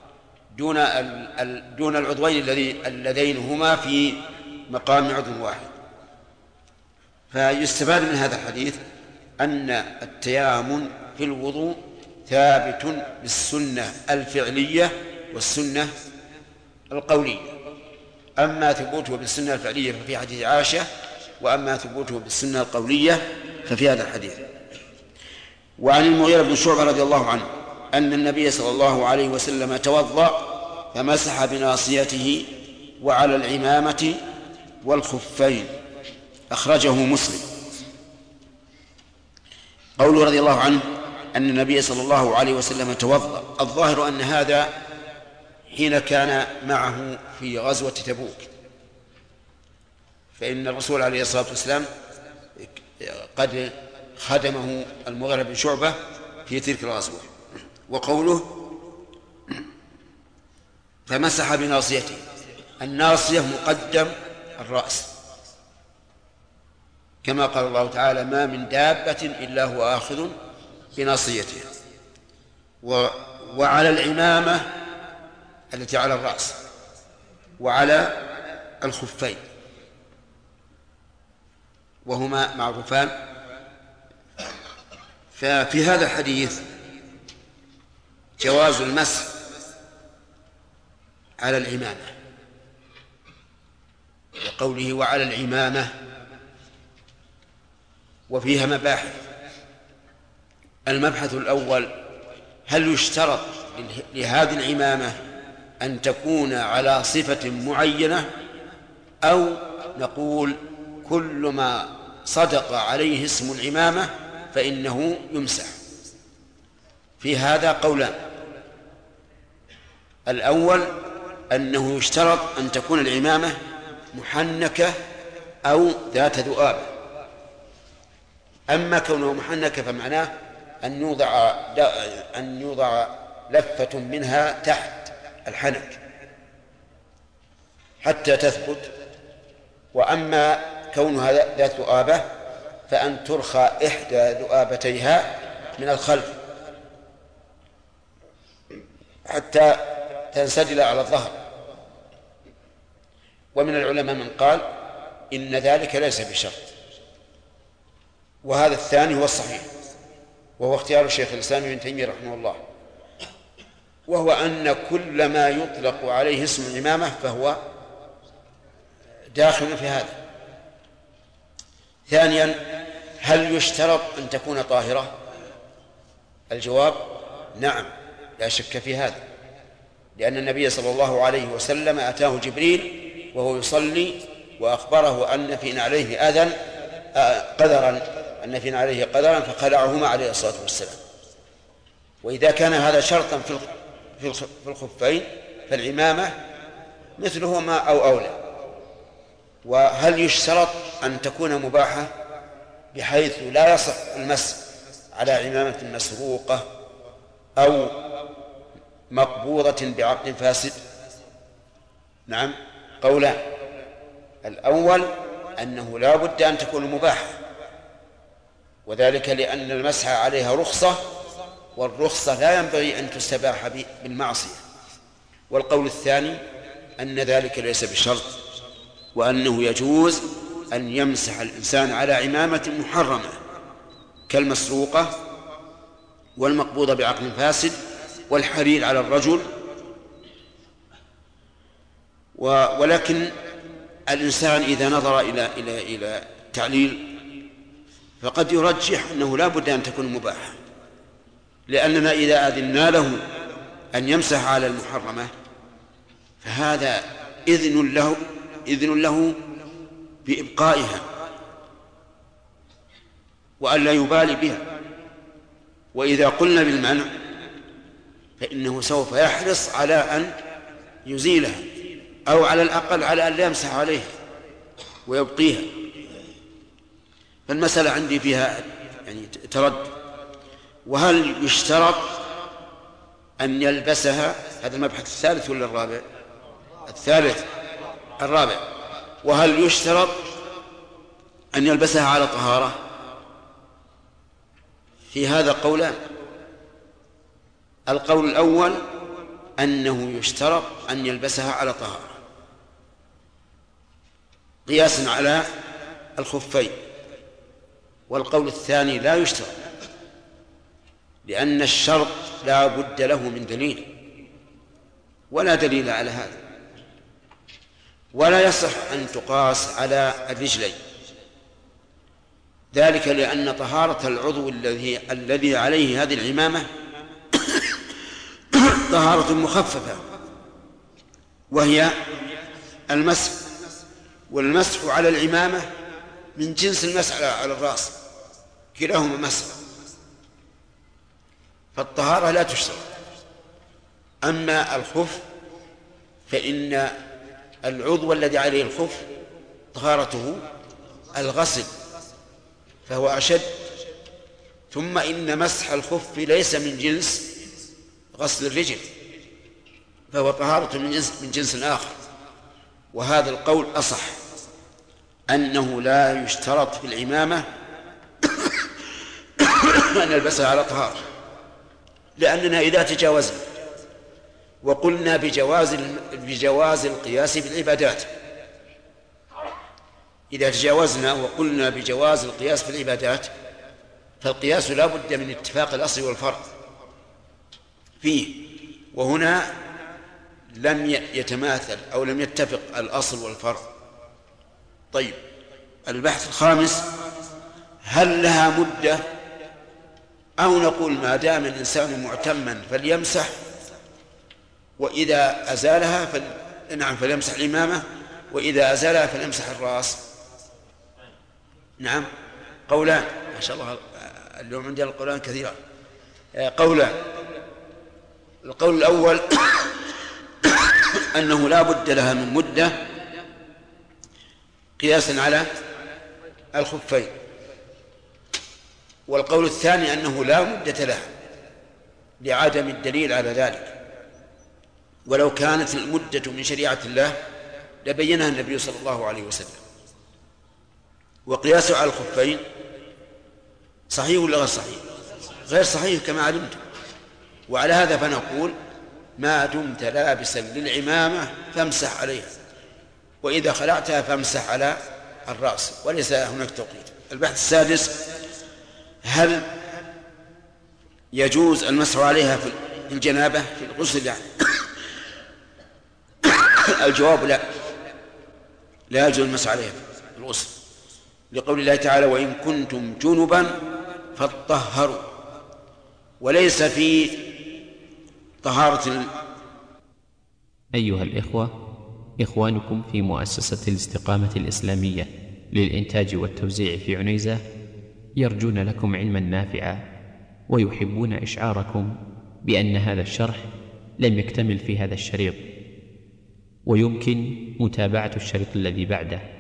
دون العضوين اللذين هما في مقام عضو واحد. فيستفاد من هذا الحديث أن التيامن في الوضوء ثابت بالسنة الفعلية والسنة القولية. أما ثبوته بالسنة الفعلية ففي حديث عائشة، وأما ثبوته بالسنة القولية ففي هذا الحديث. وعن المغيرة بن شعبة رضي الله عنه أن النبي صلى الله عليه وسلم توضأ فمسح بناصيته وعلى العمامة والخفين، أخرجه مسلم. قوله رضي الله عنه أن النبي صلى الله عليه وسلم توضأ، الظاهر أن هذا حين كان معه في غزوة تبوك، فإن الرسول عليه الصلاة والسلام قد خدمه المغيرة بن شعبة في تلك الغزوة. وقوله فمسح بناصيته، الناصية مقدم الرأس، كما قال الله تعالى ما من دابة إلا هو آخذ بناصيته. وعلى العمامة التي على الرأس وعلى الخفين، وهما معروفان. ففي هذا الحديث جواز المسح على العمامة، وقوله وعلى العمامة، وفيها مباحث. المبحث الأول: هل يشترط لهذه العمامة أن تكون على صفة معينة، أو نقول كل ما صدق عليه اسم العمامة فإنه يمسح؟ في هذا قولان: الأول أنه يشترط أن تكون العمامة محنكة أو ذات ذؤاب. أما كونه محنكة فمعناه أن يوضع لفة منها تحت الحنك حتى تثبت. وأما كونها ذات ذؤابة فأن ترخى إحدى ذؤابتيها من الخلف حتى تنسدل على الظهر. ومن العلماء من قال إن ذلك ليس بشرط، وهذا الثاني هو الصحيح، وهو اختيار الشيخ الإسلام ابن تيمية رحمه الله، وهو أن كل ما يطلق عليه اسم العمامة فهو داخل في هذا. ثانيا: هل يشترط أن تكون طاهرة؟ الجواب: نعم، لا شك في هذا، لأن النبي صلى الله عليه وسلم أتاه جبريل وهو يصلي وأخبره أن في عليه أذى قدرا فخلعهما عليه الصلاة والسلام. وإذا كان هذا شرطا في الخفين فالعمامة مثلهما أو أولى. وهل يشترط أن تكون مباحة بحيث لا يصح المسح على عمامة مسروقة أو مقبوضة بعقد فاسد؟ نعم، قولان: الأول أنه لا بد أن تكون مباحة، وذلك لأن المسح عليها رخصة، والرخصة لا ينبغي أن تستباح بالمعصية. والقول الثاني أن ذلك ليس بشرط، وأنه يجوز أن يمسح الإنسان على عمامة محرمة كالمسروقة والمقبوضة بعقد فاسد والحرير على الرجل. ولكن الإنسان إذا نظر إلى تعليل فقد يرجح أنه لا بد أن تكون مباحة، لأننا إذا أذنا له أن يمسح على المحرمة فهذا إذن له بإبقائها وأن لا يبالي بها. وإذا قلنا بالمنع فإنه سوف يحرص على أن يزيلها، أو على الأقل على أن لا يمسح عليها ويبقيها. فالمسألة عندي فيها يعني تردد. وهل يشترط أن يلبسها؟ هذا المبحث الثالث ولا الرابع؟ الرابع. وهل يشترط أن يلبسها على طهارة؟ في هذا قولان: القول الأول أنه يشترط أن يلبسها على طهارة قياسا على الخفين. والقول الثاني لا يشترط، لأن الشرط لا بد له من دليل، ولا دليل على هذا، ولا يصح أن تقاس على الرجلين، ذلك لأن طهارة العضو الذي عليه هذه العمامة طهارة مخففة، وهي المسح، والمسح على العمامة من جنس المسح على الرأس، كلاهما مسح، فالطهارة لا تشترط. أما الخف فإن العضو الذي عليه الخف طهارته الغسل فهو أشد. ثم إن مسح الخف ليس من جنس غسل الرجل، فهو طهارة من جنس آخر. وهذا القول أصح، أنه لا يشترط في العمامة أن نلبسها على طهارة، لأننا إذا تجاوزنا وقلنا بجواز القياس بالعبادات، إذا تجاوزنا وقلنا بجواز القياس في العبادات، فالقياس لا بد من اتفاق الأصل والفرع فيه، وهنا لم يتماثل أو لم يتفق الأصل والفرع. طيب، البحث الخامس: هل لها مدة، أو نقول ما دام الإنسان معتما فليمسح، وإذا أزالها فليمسح الإمامة، وإذا أزالها فليمسح الرأس؟ نعم، قولان، ما شاء الله اليوم عندنا القولان كثيرا. قولان: القول الأول أنه لا بد لها من مدة قياسا على الخفين، والقول الثاني أنه لا مدة لها لعدم الدليل على ذلك، ولو كانت المدة من شريعة الله لبينها النبي صلى الله عليه وسلم. وقياسه على الخفين صحيح ولا غير صحيح؟ غير صحيح كما علمتم. وعلى هذا فنقول: ما دمت لابسا للعمامة فامسح عليها، وإذا خلعتها فامسح على الرأس، وليس هناك توقيت. البحث السادس: هل يجوز المسح عليها في الجنابة في الغسل يعني؟ الجواب: لا يجوز المسح عليها في الغسل، لقول الله تعالى: وإن كنتم جنبا فاطهروا، وليس في طهارة. أيها الإخوة، إخوانكم في مؤسسة الاستقامة الإسلامية للإنتاج والتوزيع في عنيزة يرجون لكم علما نافعا، ويحبون إشعاركم بأن هذا الشرح لم يكتمل في هذا الشريط، ويمكن متابعة الشريط الذي بعده